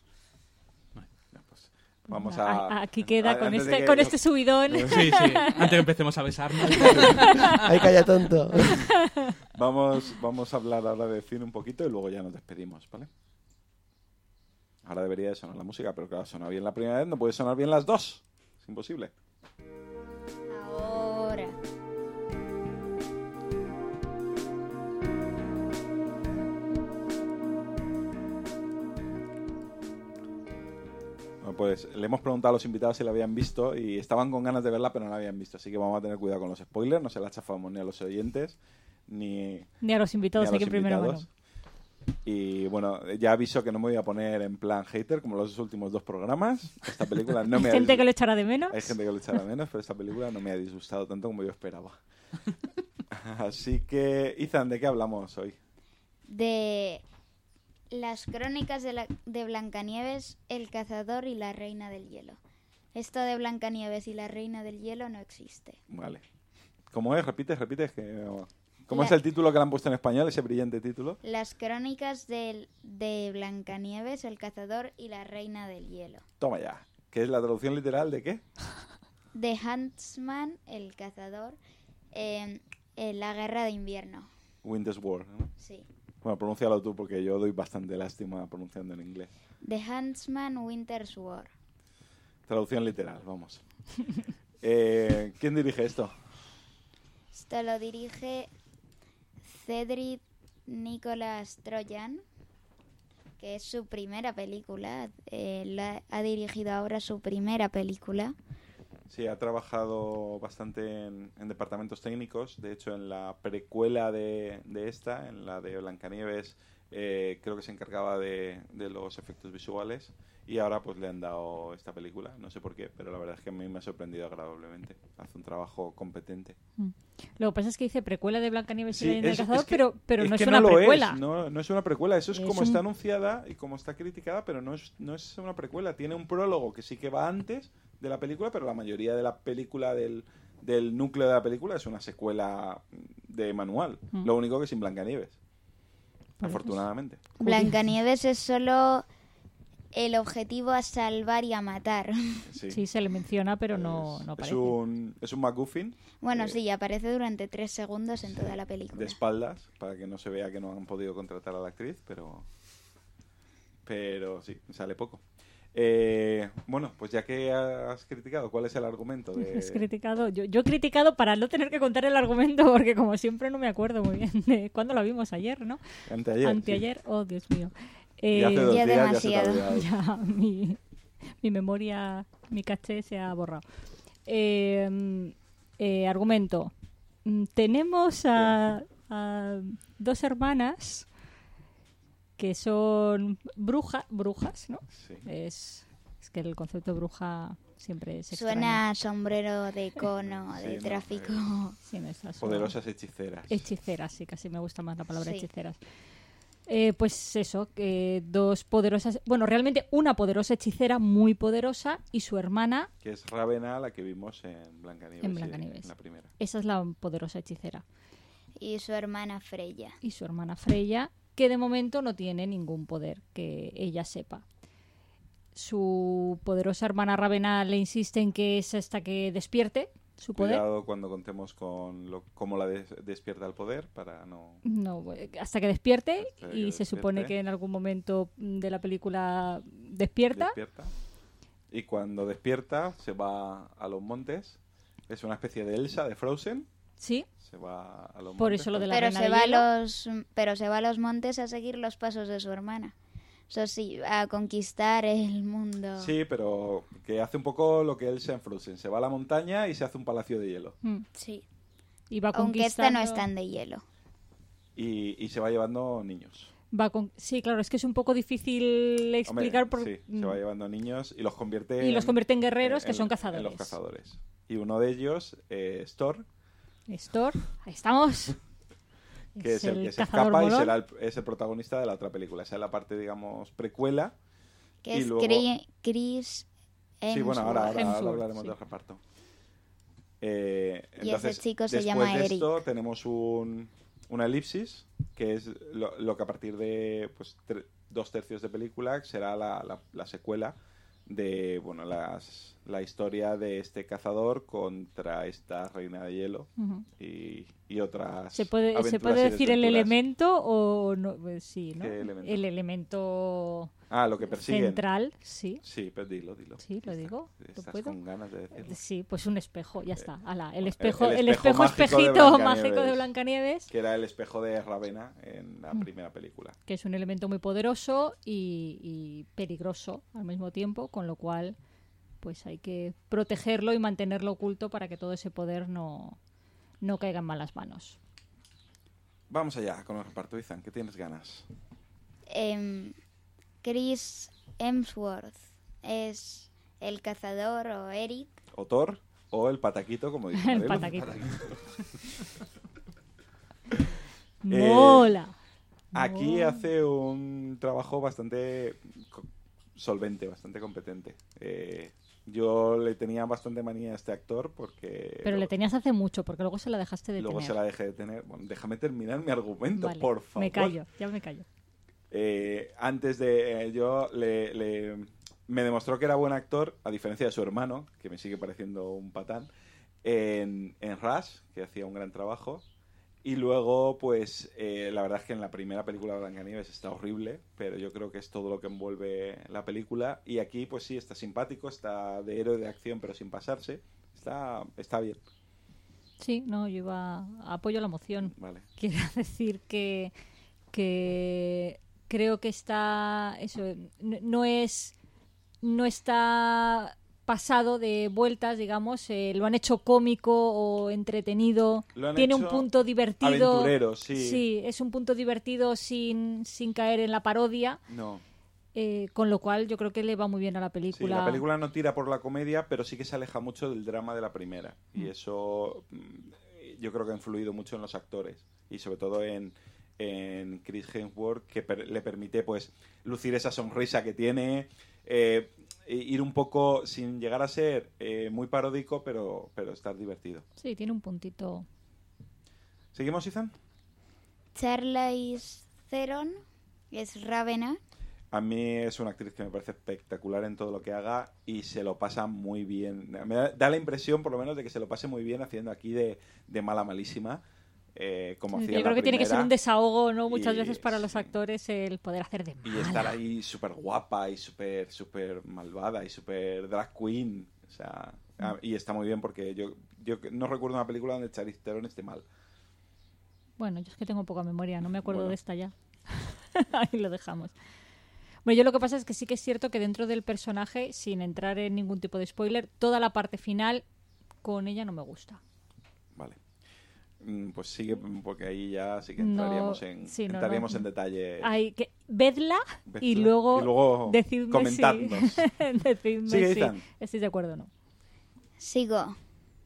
Vamos a... Aquí queda con antes de este que- subidón. Sí, antes que empecemos a besarnos. ¡Ay, calla tonto! Vamos a hablar ahora de cine un poquito y luego ya nos despedimos, ¿vale? Ahora debería de sonar la música, pero claro, suena bien la primera vez, no puede sonar bien las dos. Es imposible. Ahora. Bueno, pues le hemos preguntado a los invitados si la habían visto y estaban con ganas de verla, pero no la habían visto. Así que vamos a tener cuidado con los spoilers, no se la chafamos ni a los oyentes, ni Ni a los invitados, ni a hay que los primero mano. invitados. Y bueno, ya aviso que no me voy a poner en plan hater como los últimos dos programas. Esta película no me Hay gente ha que lo echará de menos. Hay gente que lo echará menos, pero esta película no me ha disgustado tanto como yo esperaba. Así que, Ethan, ¿de qué hablamos hoy? De las crónicas de Blancanieves, el cazador y la reina del hielo. Esto de Blancanieves y la reina del hielo no existe. Vale. ¿Cómo es? Repite, es que... ¿Cómo es La- el título que le han puesto en español, ese brillante título? Las crónicas de Blancanieves, el cazador y la reina del hielo. Toma ya. ¿Qué es la traducción literal de qué? The Huntsman, el cazador, en la guerra de invierno. Winter's War, ¿no? Sí. Bueno, pronúncialo tú porque yo doy bastante lástima pronunciando en inglés. The Huntsman, Winter's War. Traducción literal, vamos. ¿Quién dirige esto? Esto lo dirige Cedric Nicholas Troyan, que es su primera película. Ha dirigido ahora su primera película. Sí, ha trabajado bastante en departamentos técnicos. De hecho, en la precuela de esta, en la de Blancanieves, creo que se encargaba de los efectos visuales. Y ahora pues le han dado esta película. No sé por qué, pero la verdad es que a mí me ha sorprendido agradablemente. Hace un trabajo competente. Lo que pasa es que dice precuela de Blancanieves y Sí, la leyenda del es cazador, que- pero no es que una lo precuela. No es una precuela. Eso es como un- está anunciada y como está criticada, pero no es una precuela. Tiene un prólogo que sí que va antes de la película, pero la mayoría de la película del núcleo de la película es una secuela de manual. Lo único que sin Blancanieves. Pues, Afortunadamente. Blancanieves es solo el objetivo a salvar y a matar. Sí. Sí, se le menciona, pero no es aparece. es un MacGuffin Bueno, sí, aparece durante 3 segundos en toda la de película. espaldas para que no se vea que no han podido contratar a la actriz, pero sí, sale poco. Bueno, pues ya que has criticado, ¿cuál es el argumento? Has criticado. Yo he criticado para no tener que contar el argumento, porque como siempre no me acuerdo muy bien de cuándo la vimos ayer, ¿no? Anteayer, oh Dios mío. Y hace 2 Ya días demasiado. ya se te ha olvidado. Ya mi memoria, mi caché se ha borrado. Argumento. Tenemos a 2 hermanas que son brujas, ¿no? Sí. Es que el concepto de bruja siempre es extraño. Suena a sombrero de cono, Sí, de no, tráfico. Sí, no, esas son Poderosas hechiceras. hechiceras, sí, casi me gusta más la palabra Sí. hechiceras. Pues eso, 2 poderosas... Bueno, realmente una poderosa hechicera muy poderosa y su hermana, Que es Rávena, la que vimos en Blancanieves. En sí, Blancanieves. en la primera. esa es la poderosa hechicera. Y su hermana Freya. Y su hermana Freya, que de momento no tiene ningún poder que ella sepa. Su poderosa hermana Rávena le insiste en que es hasta que despierte su poder. Cuidado cuando contemos con cómo la despierta el poder para no... No, hasta que despierte, Hasta que y se supone despierte. que en algún momento de la película despierta. Y cuando despierta se va a los montes. Es una especie de Elsa de Frozen. Sí, Se va a los por montes. eso lo de la Pero reina se, de va a hielo. pero se va a los montes a seguir los pasos de su hermana. Eso sí, a conquistar el mundo. Sí, pero que hace un poco lo que Elsa en Frozen. Se va a la montaña y se hace un palacio de hielo. Sí. Y va Aunque esta no conquistando- es tan de hielo. Y se va llevando niños. Sí, claro, es que es un poco difícil explicar Hombre, sí, se va llevando niños y los convierte y los convierte en guerreros que en- son en cazadores. los cazadores. Y uno de ellos es Thor, Thor, ahí estamos. que es el que se cazador escapa y molón. es el protagonista de la otra película. Esa es la parte, digamos, precuela. Que Y es luego- Chris Sí, bueno, ahora Hemsworth, hablaremos sí. del reparto. Y Entonces, ese chico se después llama de Eric. esto tenemos una elipsis, que es lo que a partir de pues, 2/3 de película será la secuela de bueno la historia de este cazador contra esta reina de hielo Ujú. y otras ¿Se puede aventuras y decir el desventuras. elemento o no? Pues sí, ¿no? ¿Qué elemento? El elemento Lo que persiguen. central, sí. Sí, pero dilo. Sí, lo digo. ¿Lo Estás puedo? con ganas de decirlo. Sí, pues un espejo, ya está. Ala, el el espejo, espejo mágico de espejito Blancanieves. mágico de Blancanieves, Que era el espejo de Rávena en la primera película. que es un elemento muy poderoso y peligroso al mismo tiempo, con lo cual pues hay que protegerlo y mantenerlo oculto para que todo ese poder no caiga en malas manos. Vamos allá con el reparto, Izan, que tienes ganas. Chris Hemsworth es el cazador o Eric. O Thor o el pataquito, como dice. El Marilu. pataquito. ¡Mola! Aquí Mola. hace un trabajo bastante solvente, bastante competente. Yo le tenía bastante manía a este actor porque... Pero le tenías hace mucho, porque luego se la dejaste de Luego tener. se la dejé de tener. Bueno, déjame terminar mi argumento, Vale, por favor. me callo, ya me callo. Antes de yo me demostró que era buen actor, a diferencia de su hermano, que me sigue pareciendo un patán, en Rush, que hacía un gran trabajo. Y luego, pues, la verdad es que en la primera película de Blancanieves está horrible, pero yo creo que es todo lo que envuelve la película. Y aquí, pues sí, está simpático, está de héroe de acción, pero sin pasarse. Está bien. Sí, no, yo apoyo la moción. Vale. Quiero decir que creo que está no está pasado de vueltas, digamos, lo han hecho cómico o entretenido, tiene un punto divertido, aventurero, sí. Sí, es un punto divertido sin caer en la parodia. No. Con lo cual yo creo que le va muy bien a la película. Sí, la película no tira por la comedia, pero sí que se aleja mucho del drama de la primera. Y eso yo creo que ha influido mucho en los actores. Y sobre todo en Chris Hemsworth, que le permite pues lucir esa sonrisa que tiene, ir un poco, sin llegar a ser muy paródico, pero estar divertido. Sí, tiene un puntito. ¿Seguimos, Ethan? Charlize Theron es Ravena. A mí es una actriz que me parece espectacular en todo lo que haga y se lo pasa muy bien. Me da la impresión, por lo menos, de que se lo pase muy bien haciendo aquí de mala malísima. Como hacía yo creo que tiene que ser un desahogo, ¿no? Muchas veces para los sí. actores el poder hacer de mala. Y estar ahí súper guapa y súper malvada y súper drag queen. O sea, y está muy bien porque yo no recuerdo una película donde Charlize Theron esté mal. Bueno, yo es que tengo poca memoria, no me acuerdo Bueno. de esta ya. Ahí lo dejamos. Bueno, yo lo que pasa es que sí que es cierto que dentro del personaje, sin entrar en ningún tipo de spoiler, toda la parte final con ella no me gusta. Vale. Pues sigue, porque ahí ya sí que entraríamos en detalle. Vedla y luego decidme comentadnos. decidme Sigue, si Ethan. estáis de acuerdo o no. Sigo.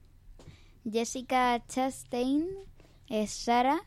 Jessica Chastain es Sara.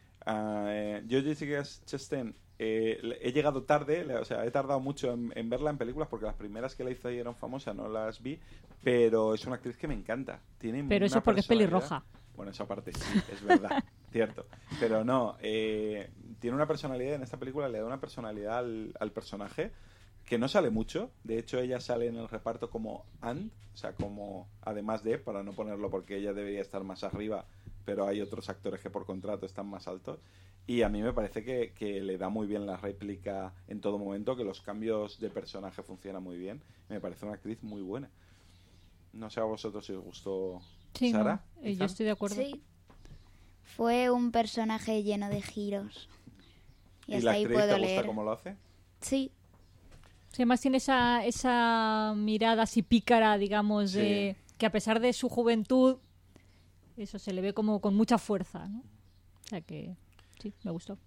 Yo Jessica Chastain he llegado tarde, o sea, he tardado mucho en verla en películas porque las primeras que la hizo y eran famosas no las vi, pero es una actriz que me encanta. Pero eso porque es pelirroja. Bueno, esa parte sí, es verdad, cierto. Pero no, tiene una personalidad, en esta película le da una personalidad al personaje que no sale mucho. De hecho, ella sale en el reparto como Anne, o sea, como además de, para no ponerlo porque ella debería estar más arriba, pero hay otros actores que por contrato están más altos. Y a mí me parece que le da muy bien la réplica en todo momento, que los cambios de personaje funcionan muy bien. Me parece una actriz muy buena. No sé a vosotros si os gustó, sí, Sara. No, yo estoy de acuerdo. Sí. Fue un personaje lleno de giros. Y hasta la ahí actriz puedo te leer. gusta cómo lo hace? Sí. Sí, además tiene esa mirada así pícara, digamos, de que a pesar de su juventud, eso se le ve como con mucha fuerza, ¿no? O sea que sí, me gustó.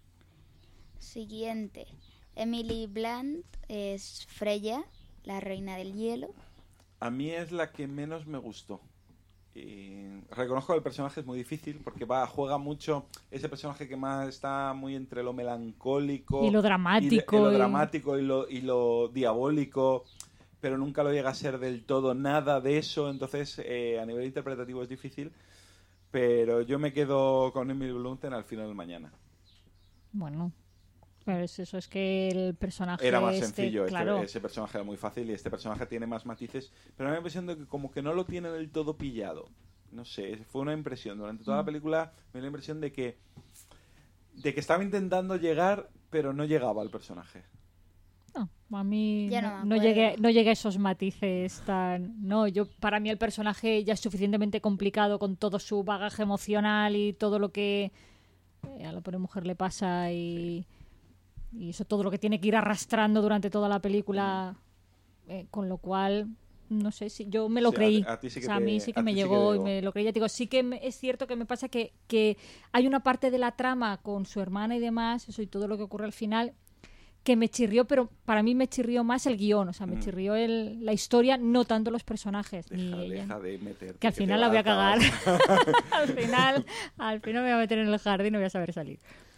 Siguiente. Emily Blunt es Freya, la reina del hielo. A mí es la que menos me gustó. Reconozco que el personaje es muy difícil porque juega mucho ese personaje que más está muy entre lo melancólico y lo dramático y lo diabólico, pero nunca lo llega a ser del todo nada de eso. Entonces a nivel interpretativo es difícil, pero yo me quedo con Emily Blunt en Al final del mañana. Bueno, pues eso es que el personaje era más sencillo, claro. Ese personaje era muy fácil y este personaje tiene más matices, pero me da la impresión de que como que no lo tiene del todo pillado. No sé, fue una impresión. Durante toda la película me dio la impresión de que estaba intentando llegar, pero no llegaba al personaje. No, a mí no llegué a esos matices tan... No, para mí el personaje ya es suficientemente complicado con todo su bagaje emocional y todo lo que a la pobre mujer le pasa y eso, todo lo que tiene que ir arrastrando durante toda la película, con lo cual, no sé, si yo me lo creí. A ti sí que a mí sí que me llegó y me lo creí. Ya digo, sí que es cierto que me pasa que hay una parte de la trama con su hermana y demás, eso y todo lo que ocurre al final, que me chirrió, pero para mí me chirrió más el guión, o sea, me chirrió la historia, no tanto los personajes. Deja de meterte. Que al final la voy a cagar. al final me voy a meter en el jardín y no voy a saber salir.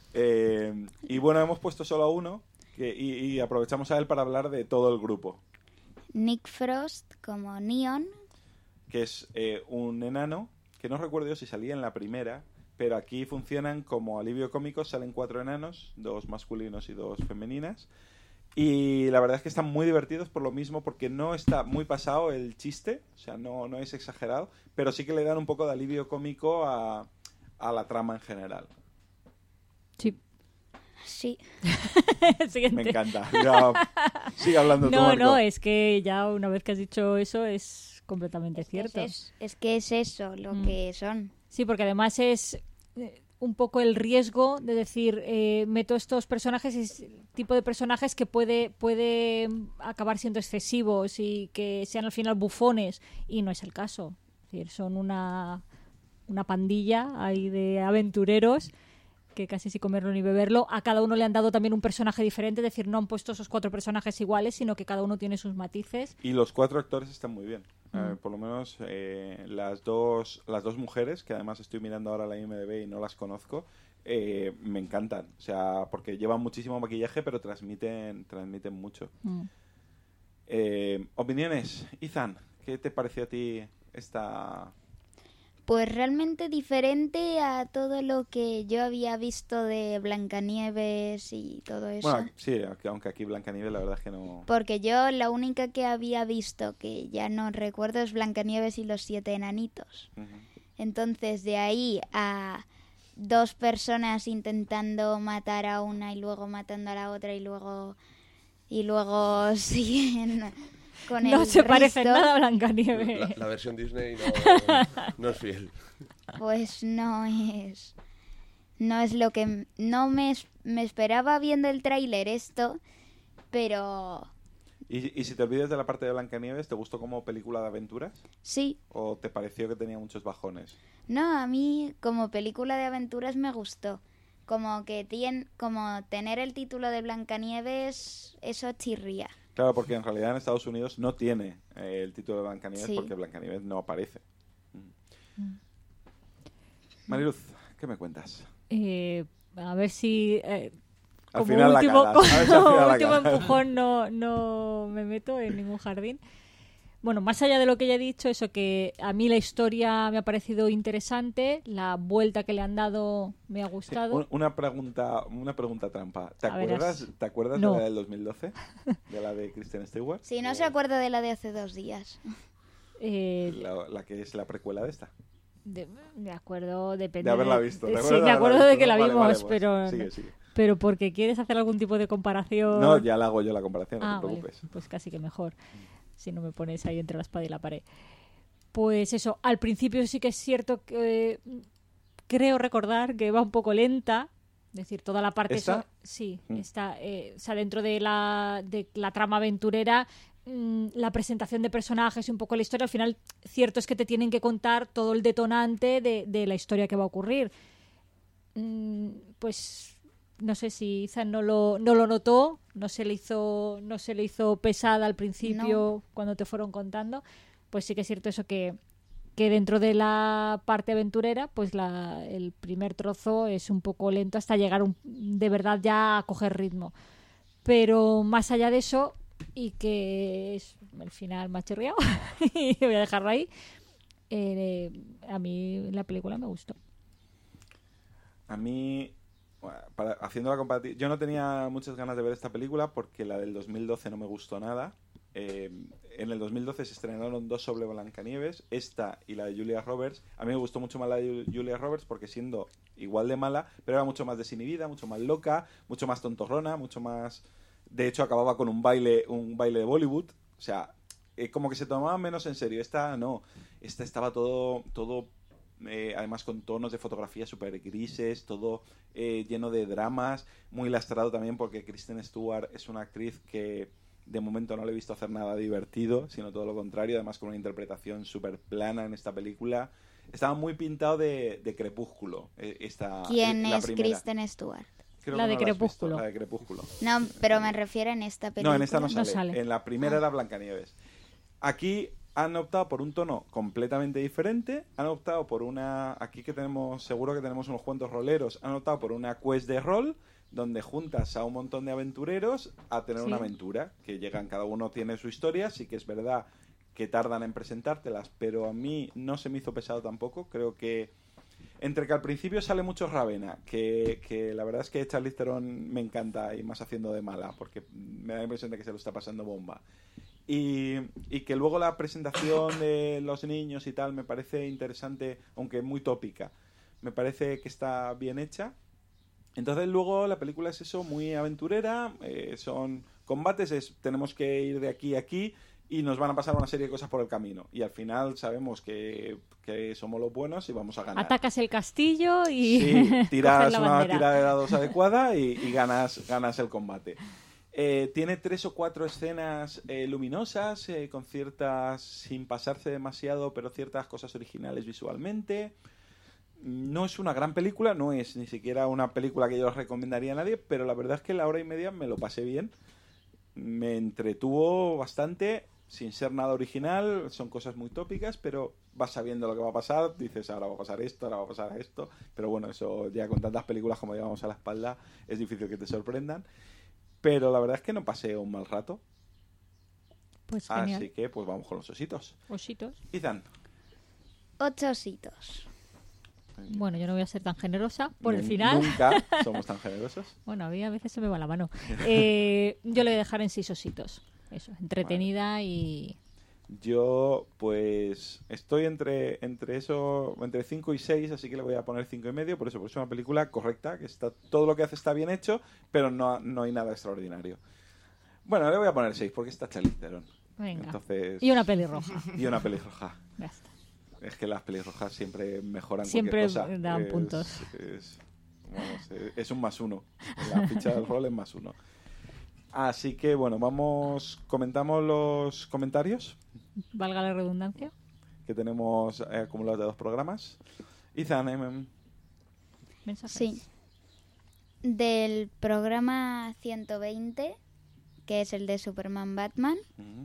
Y bueno, hemos puesto solo a uno y aprovechamos a él para hablar de todo el grupo. Nick Frost como Neon. Que es un enano, que no recuerdo yo si salía en la primera, pero aquí funcionan como alivio cómico, salen 4 enanos, 2 masculinos y 2 femeninas. Y la verdad es que están muy divertidos por lo mismo, porque no está muy pasado el chiste, o sea, no es exagerado, pero sí que le dan un poco de alivio cómico a la trama en general. Sí. Sí. Siguiente. Me encanta. Ya, sigue hablando tú, No, Marco. es que ya una vez que has dicho eso es completamente cierto. Es que es eso lo que son. Sí, porque además es un poco el riesgo de decir, meto estos personajes, es tipo de personajes que puede acabar siendo excesivos y que sean al final bufones, y no es el caso. Es decir, son una pandilla ahí de aventureros que casi sin comerlo ni beberlo. A cada uno le han dado también un personaje diferente, es decir, no han puesto esos 4 personajes iguales, sino que cada uno tiene sus matices. Y los 4 actores están muy bien. Por lo menos las dos mujeres, que además estoy mirando ahora la IMDb y no las conozco, me encantan. O sea, porque llevan muchísimo maquillaje, pero transmiten mucho. Opiniones. Ethan, ¿qué te pareció a ti esta...? Pues realmente diferente a todo lo que yo había visto de Blancanieves y todo eso. Bueno, sí, aunque aquí Blancanieves la verdad es que no... Porque yo la única que había visto, que ya no recuerdo, es Blancanieves y los 7 enanitos. Entonces, de ahí a 2 personas intentando matar a una y luego matando a la otra y luego siguen... No se parece nada a Blancanieves. La versión Disney no es fiel. Pues no es lo que... No me esperaba viendo el tráiler esto, pero... ¿Y si te olvidas de la parte de Blancanieves, te gustó como película de aventuras? Sí. ¿O te pareció que tenía muchos bajones? No, a mí como película de aventuras me gustó. Como tener el título de Blancanieves, eso chirría. Claro, porque en realidad en Estados Unidos no tiene el título de Blancanieves, sí, porque Blancanieves no aparece. Mariluz, ¿qué me cuentas? A ver si... al final último empujón no me meto en ningún jardín. Bueno, más allá de lo que ya he dicho, eso que a mí la historia me ha parecido interesante, la vuelta que le han dado me ha gustado. Sí, una pregunta trampa. ¿Te acuerdas no. de la del 2012? ¿De la de Kristen Stewart? Sí, no se acuerda de la de hace 2 días. La que es la precuela de esta. Me acuerdo, depende. De haberla visto. Sí, me acuerdo de que la vimos, vale, pero... Sigue. Pero porque quieres hacer algún tipo de comparación... No, ya la hago yo la comparación, no te preocupes. Vale, pues casi que mejor. Si no me pones ahí entre la espada y la pared. Pues eso, al principio sí que es cierto que creo recordar que va un poco lenta. Es decir, toda la parte... ¿Esta? Sí, está... o sea, dentro de la trama aventurera, la presentación de personajes y un poco la historia, al final cierto es que te tienen que contar todo el detonante de la historia que va a ocurrir. Pues... No sé si Ethan no lo notó, no se le hizo pesada al principio cuando te fueron contando. Pues sí que es cierto eso que dentro de la parte aventurera, pues el primer trozo es un poco lento hasta llegar de verdad ya a coger ritmo. Pero más allá de eso, y que es el final más chirriado, y voy a dejarlo ahí, a mí la película me gustó. A mí... haciendo la comparativa, yo no tenía muchas ganas de ver esta película porque la del 2012 no me gustó nada. En el 2012 se estrenaron 2 sobre Blancanieves, esta y la de Julia Roberts. A mí me gustó mucho más la de Julia Roberts porque siendo igual de mala, pero era mucho más desinhibida, mucho más loca, mucho más tontorrona, mucho más... De hecho acababa con un baile de Bollywood. O sea, como que se tomaba menos en serio. Esta no, esta estaba todo además con tonos de fotografía súper grises, todo lleno de dramas, muy lastrado también porque Kristen Stewart es una actriz que de momento no le he visto hacer nada divertido, sino todo lo contrario, además con una interpretación súper plana en esta película. Estaba muy pintado de Crepúsculo. ¿Quién la es primera. Kristen Stewart? Creo La que de no la has visto, Crepúsculo. la de Crepúsculo. No, pero me refiero en esta película. No, en esta no No sale. sale. En la primera era Blancanieves. Aquí han optado por un tono completamente diferente. Han optado por aquí seguro que tenemos unos cuantos roleros. Han optado por una quest de rol donde juntas a un montón de aventureros a tener una aventura. Que llegan, cada uno tiene su historia. Sí que es verdad que tardan en presentártelas, pero a mí no se me hizo pesado tampoco. Creo que entre que al principio sale mucho Ravenna, que la verdad es que Charlize Theron me encanta, y más haciendo de mala, porque me da la impresión de que se lo está pasando bomba. Y que luego la presentación de los niños y tal me parece interesante, aunque muy tópica. Me parece que está bien hecha. Entonces luego la película es eso, muy aventurera, son combates, tenemos que ir de aquí a aquí, y nos van a pasar una serie de cosas por el camino. Y al final sabemos que somos los buenos y vamos a ganar. Atacas el castillo y Sí, tiras coges la una bandera. tirada de dados adecuada y ganas el combate. Tiene 3 o 4 escenas luminosas, con ciertas, sin pasarse demasiado, pero ciertas cosas originales visualmente. No es una gran película, no es ni siquiera una película que yo les recomendaría a nadie, pero la verdad es que la hora y media me lo pasé bien. Me entretuvo bastante, sin ser nada original, son cosas muy tópicas, pero vas sabiendo lo que va a pasar, dices ahora va a pasar esto, ahora va a pasar esto, pero bueno, eso ya con tantas películas como llevamos a la espalda es difícil que te sorprendan, pero la verdad es que no pasé un mal rato, Pues genial. así que pues vamos con los ositos. Ositos. Ethan. 8 ositos. Bueno, yo no voy a ser tan generosa por el Nun- final. Nunca somos tan generosos. Bueno, a mí a veces se me va la mano. Yo le voy a dejar en 6 ositos. Eso, entretenida y... Yo, pues, estoy entre 5 y 6, así que le voy a poner 5,5, por eso, porque es una película correcta, que está todo lo que hace está bien hecho, pero no hay nada extraordinario. Bueno, le voy a poner 6, porque está Charlize Theron. Venga. Entonces, Y una pelirroja. y una pelirroja. Ya está. Es que las pelirrojas siempre mejoran Siempre cualquier cosa. dan puntos. Es un +1. La ficha del rol es +1. Así que, bueno, comentamos los comentarios Valga la redundancia. que tenemos acumulados de 2 programas. Ethan, Mensajes. Sí. Del programa 120, que es el de Superman Batman,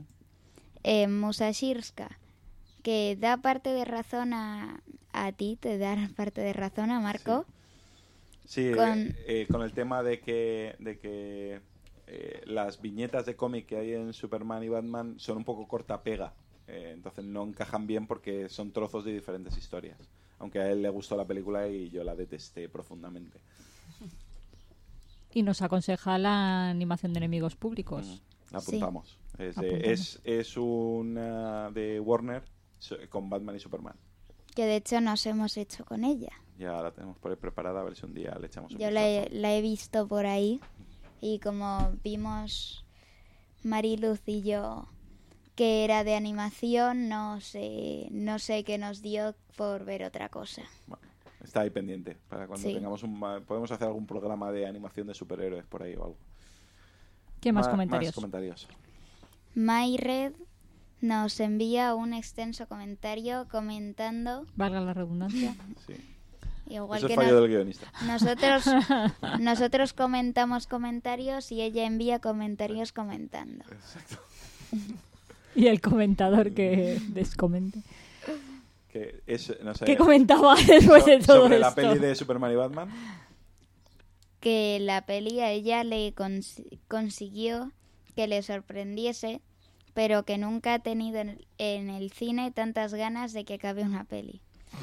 Musashirska, que da parte de razón a ti, te da parte de razón a Marco. sí, con- con el tema de que las viñetas de cómic que hay en Superman y Batman son un poco corta-pega. Entonces no encajan bien porque son trozos de diferentes historias. Aunque a él le gustó la película y yo la detesté profundamente. Y nos aconseja la animación de enemigos públicos. La Sí. apuntamos. Apuntamos. Es una de Warner con Batman y Superman. Que de hecho nos hemos hecho con ella. Ya la tenemos por ahí preparada, a ver si un día le echamos un Yo vistazo. la he visto por ahí y como vimos Mariluz y yo que era de animación, no sé qué nos dio por ver otra cosa. Bueno, está ahí pendiente. Para cuando Sí. tengamos podemos hacer algún programa de animación de superhéroes por ahí o algo. ¿Qué más comentarios? Más comentarios. Myred nos envía un extenso comentario comentando, Valga la redundancia. Sí. igual Eso es que fallo del guionista. nosotros comentamos comentarios y ella envía comentarios comentando. Exacto. Y el comentador que descomente. Que es, no sé, ¿Qué comentaba después de todo sobre esto? la peli de Superman y Batman. Que la peli a ella le consiguió que le sorprendiese, pero que nunca ha tenido en el cine tantas ganas de que acabe una peli.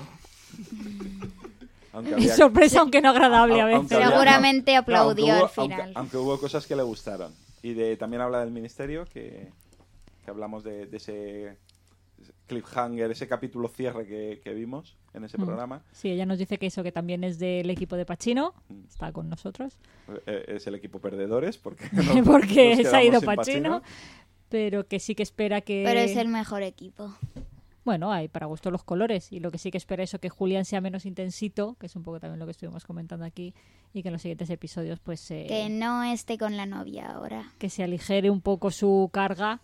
Aunque había- Sorpresa, aunque no agradable a Aunque veces. había- Seguramente no, aplaudió aunque al final. Aunque hubo cosas que le gustaron. Y también habla del ministerio, que hablamos de ese cliffhanger, ese capítulo cierre que vimos en ese programa. Sí, ella nos dice que eso, que también es del equipo de Pacino. Mm. Está con nosotros. Es el equipo perdedores, porque, Porque nos se ha ido quedamos sin Pacino. Pero que sí que espera que... Pero es el mejor equipo. Bueno, hay para gusto los colores. Y lo que sí que espera es eso, que Julián sea menos intensito, que es un poco también lo que estuvimos comentando aquí, y que en los siguientes episodios pues Que no esté con la novia ahora. que se aligere un poco su carga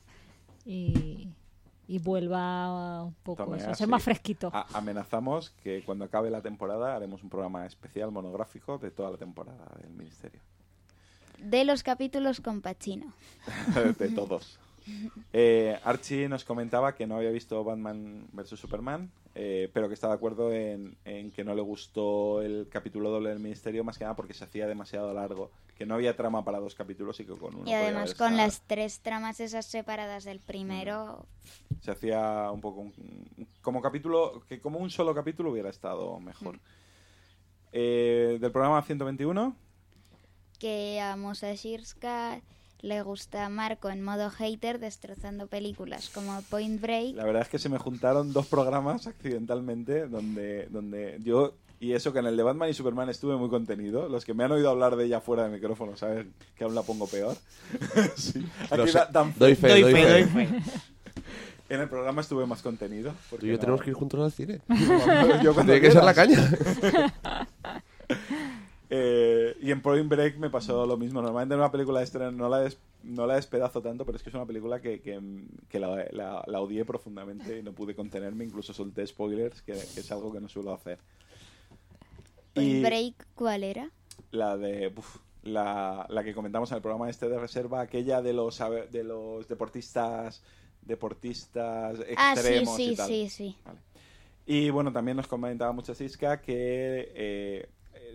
y vuelva un poco Tome, eso, a así. ser más fresquito. Amenazamos que cuando acabe la temporada haremos un programa especial monográfico de toda la temporada del ministerio. De los capítulos con Pacino. De todos. Archie nos comentaba que no había visto Batman vs Superman, pero que está de acuerdo en que no le gustó el capítulo doble del ministerio, más que nada porque se hacía demasiado largo, que no había trama para 2 capítulos y que con uno Y además podía con haber las 3 tramas esas separadas del primero. se hacía un poco como capítulo, que como un solo capítulo hubiera estado mejor. Del programa 121. Que a Musashirska le gusta Marco en modo hater destrozando películas como Point Break. La verdad es que se me juntaron 2 programas accidentalmente donde yo, y eso que en el de Batman y Superman estuve muy contenido. Los que me han oído hablar de ella fuera de micrófono saben que aún la pongo peor. Sí. Lo Aquí sé. dan Doy fe, doy fe. En el programa estuve más contenido. Tú y yo tenemos que ir juntos al cine. Yo cuando Tiene que ser la quieras. caña. Y en Point Break me pasó lo mismo. Normalmente en una película de estreno no la despedazo tanto, pero es que es una película que la odié profundamente y no pude contenerme. Incluso solté spoilers, que es algo que no suelo hacer. ¿El break cuál era? La de... la que comentamos en el programa este de reserva, aquella de los deportistas extremos y tal. Sí. Vale. Y bueno, también nos comentaba mucho Siska que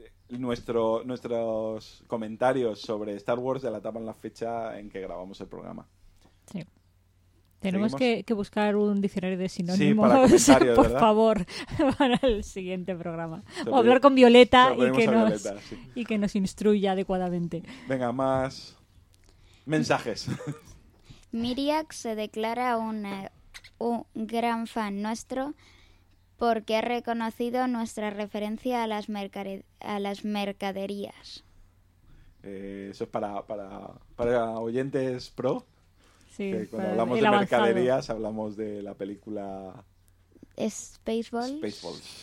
nuestros comentarios sobre Star Wars delataban la fecha en que grabamos el programa. Sí. Tenemos ¿Seguimos? que buscar un diccionario de sinónimos, para comentarios, por ¿verdad? favor, para el siguiente programa. Se O hablar con Violeta se lo pedimos a nos, Violeta, sí. y que nos instruya adecuadamente. Venga, más mensajes. Miriak se declara un gran fan nuestro porque ha reconocido nuestra referencia a las mercaderías. Eso es para oyentes pro. Sí, Que cuando para hablamos el de avanzado. mercaderías hablamos de la película Spaceballs. Spaceballs.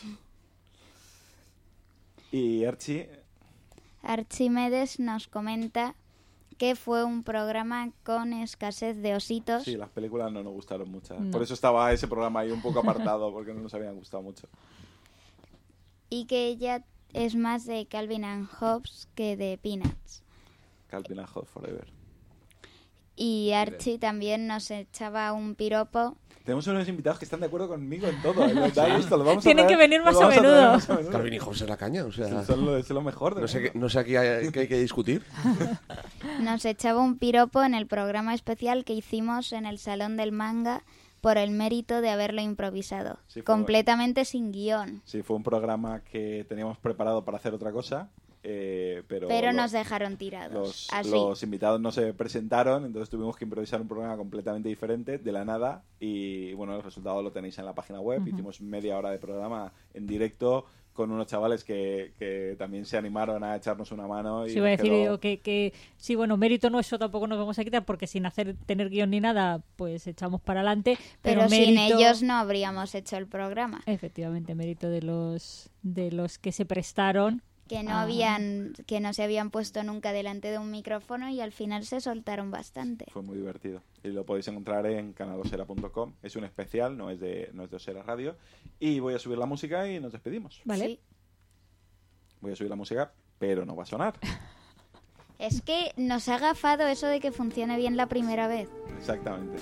Y Archie, Archimedes nos comenta que fue un programa con escasez de ositos sí, las películas no nos gustaron mucho. No. Por eso estaba ese programa ahí un poco apartado, porque no nos habían gustado mucho. y que ella es más de Calvin and Hobbes que de Peanuts. Calvin and Hobbes Forever. Y Archie también nos echaba un piropo. Tenemos unos invitados que están de acuerdo conmigo en todo. Esto lo vamos a Tienen traer- que venir lo más a vamos traer menudo. más a menudo. Calvin y Hobbes es la caña, o sea... Es lo mejor. No sé aquí qué hay que discutir. Nos echaba un piropo en el programa especial que hicimos en el Salón del Manga por el mérito de haberlo improvisado. Sí, fue- Completamente sin guión. Sí, fue un programa que teníamos preparado para hacer otra cosa, pero Nos dejaron tirados. Así. los invitados no se presentaron, entonces tuvimos que improvisar un programa completamente diferente, de la nada, y bueno, el resultado lo tenéis en la página web. Hicimos media hora de programa en directo con unos chavales que también se animaron a echarnos una mano. Y Sí, iba a nos decir quedó- yo que sí, bueno, mérito nuestro tampoco nos vamos a quitar porque sin tener guión ni nada, pues echamos para adelante. Pero mérito, sin ellos no habríamos hecho el programa. Efectivamente, mérito de los que se prestaron. Que no Ah. que no se habían puesto nunca delante de un micrófono y al final se soltaron bastante. Fue muy divertido. Y lo podéis encontrar en canalosera.com. Es un especial, no es de Osera Radio. Y voy a subir la música y nos despedimos. ¿Vale? Sí. Voy a subir la música, pero no va a sonar. Es que nos ha agafado eso de que funcione bien la primera vez. Exactamente.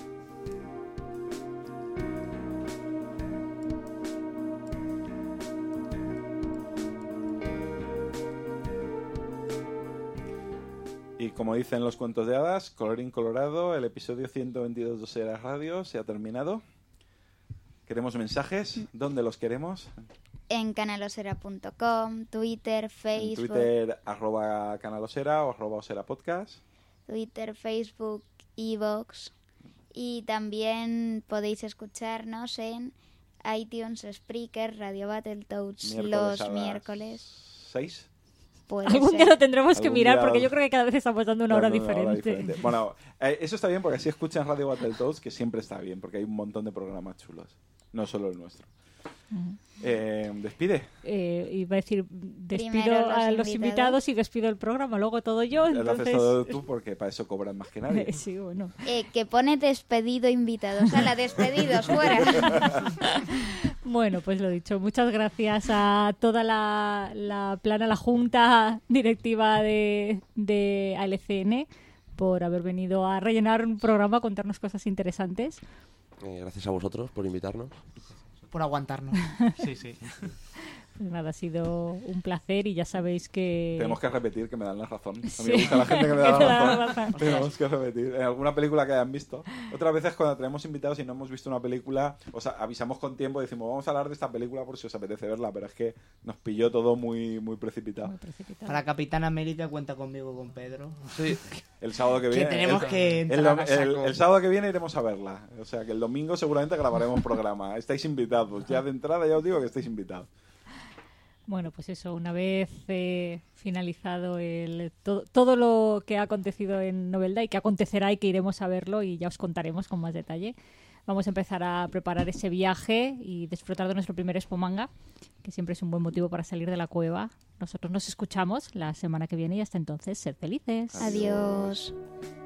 Y como dicen los cuentos de hadas, colorín colorado, el episodio 122 de Osera Radio se ha terminado. ¿Queremos mensajes? ¿Dónde los queremos? En canalosera.com, Twitter, En Facebook, Twitter, @canalosera o @oserapodcast. Twitter, Facebook, iVoox. Y también podéis escucharnos en iTunes, Spreaker, Radio Battletoads los a las miércoles. 6. Puede Algún ser. día lo tendremos que Algún mirar día- porque yo creo que cada vez estamos dando una hora diferente. Bueno, eso está bien porque así escuchan Radio Battletoads, que siempre está bien, porque hay un montón de programas chulos, no solo el nuestro. Despide. Iba a decir, despido Primero los a los invitados. invitados y despido el programa, luego todo yo. Lo haces Entonces, todo tú porque para eso cobran más que nadie. sí, bueno. Que pone despedido invitados. A la despedidos, fuera. Bueno, pues lo dicho, muchas gracias a toda la plana, la junta directiva de ALCN por haber venido a rellenar un programa, a contarnos cosas interesantes. Gracias a vosotros por invitarnos. Por aguantarnos. Sí, sí. Pues nada, ha sido un placer y ya sabéis que... Tenemos que repetir que me dan la razón. A mí Sí. me gusta la gente que me da Que te la da la razón. razón. Tenemos que repetir. En alguna película que hayan visto. Otras veces cuando tenemos invitados y no hemos visto una película, o sea, avisamos con tiempo y decimos, vamos a hablar de esta película por si os apetece verla, pero es que nos pilló todo muy, muy precipitado. Muy precipitado. Para Capitán América cuenta conmigo, con Pedro. Sí. El sábado que viene... tenemos que el, entrar a saco. el sábado que viene iremos a verla. O sea, que el domingo seguramente grabaremos programa. Estáis invitados. Ya de entrada ya os digo que estáis invitados. Bueno, pues eso, una vez finalizado todo lo que ha acontecido en Novelda y que acontecerá y que iremos a verlo y ya os contaremos con más detalle, vamos a empezar a preparar ese viaje y disfrutar de nuestro primer Expo Manga, que siempre es un buen motivo para salir de la cueva. Nosotros nos escuchamos la semana que viene y hasta entonces, sed felices. Adiós.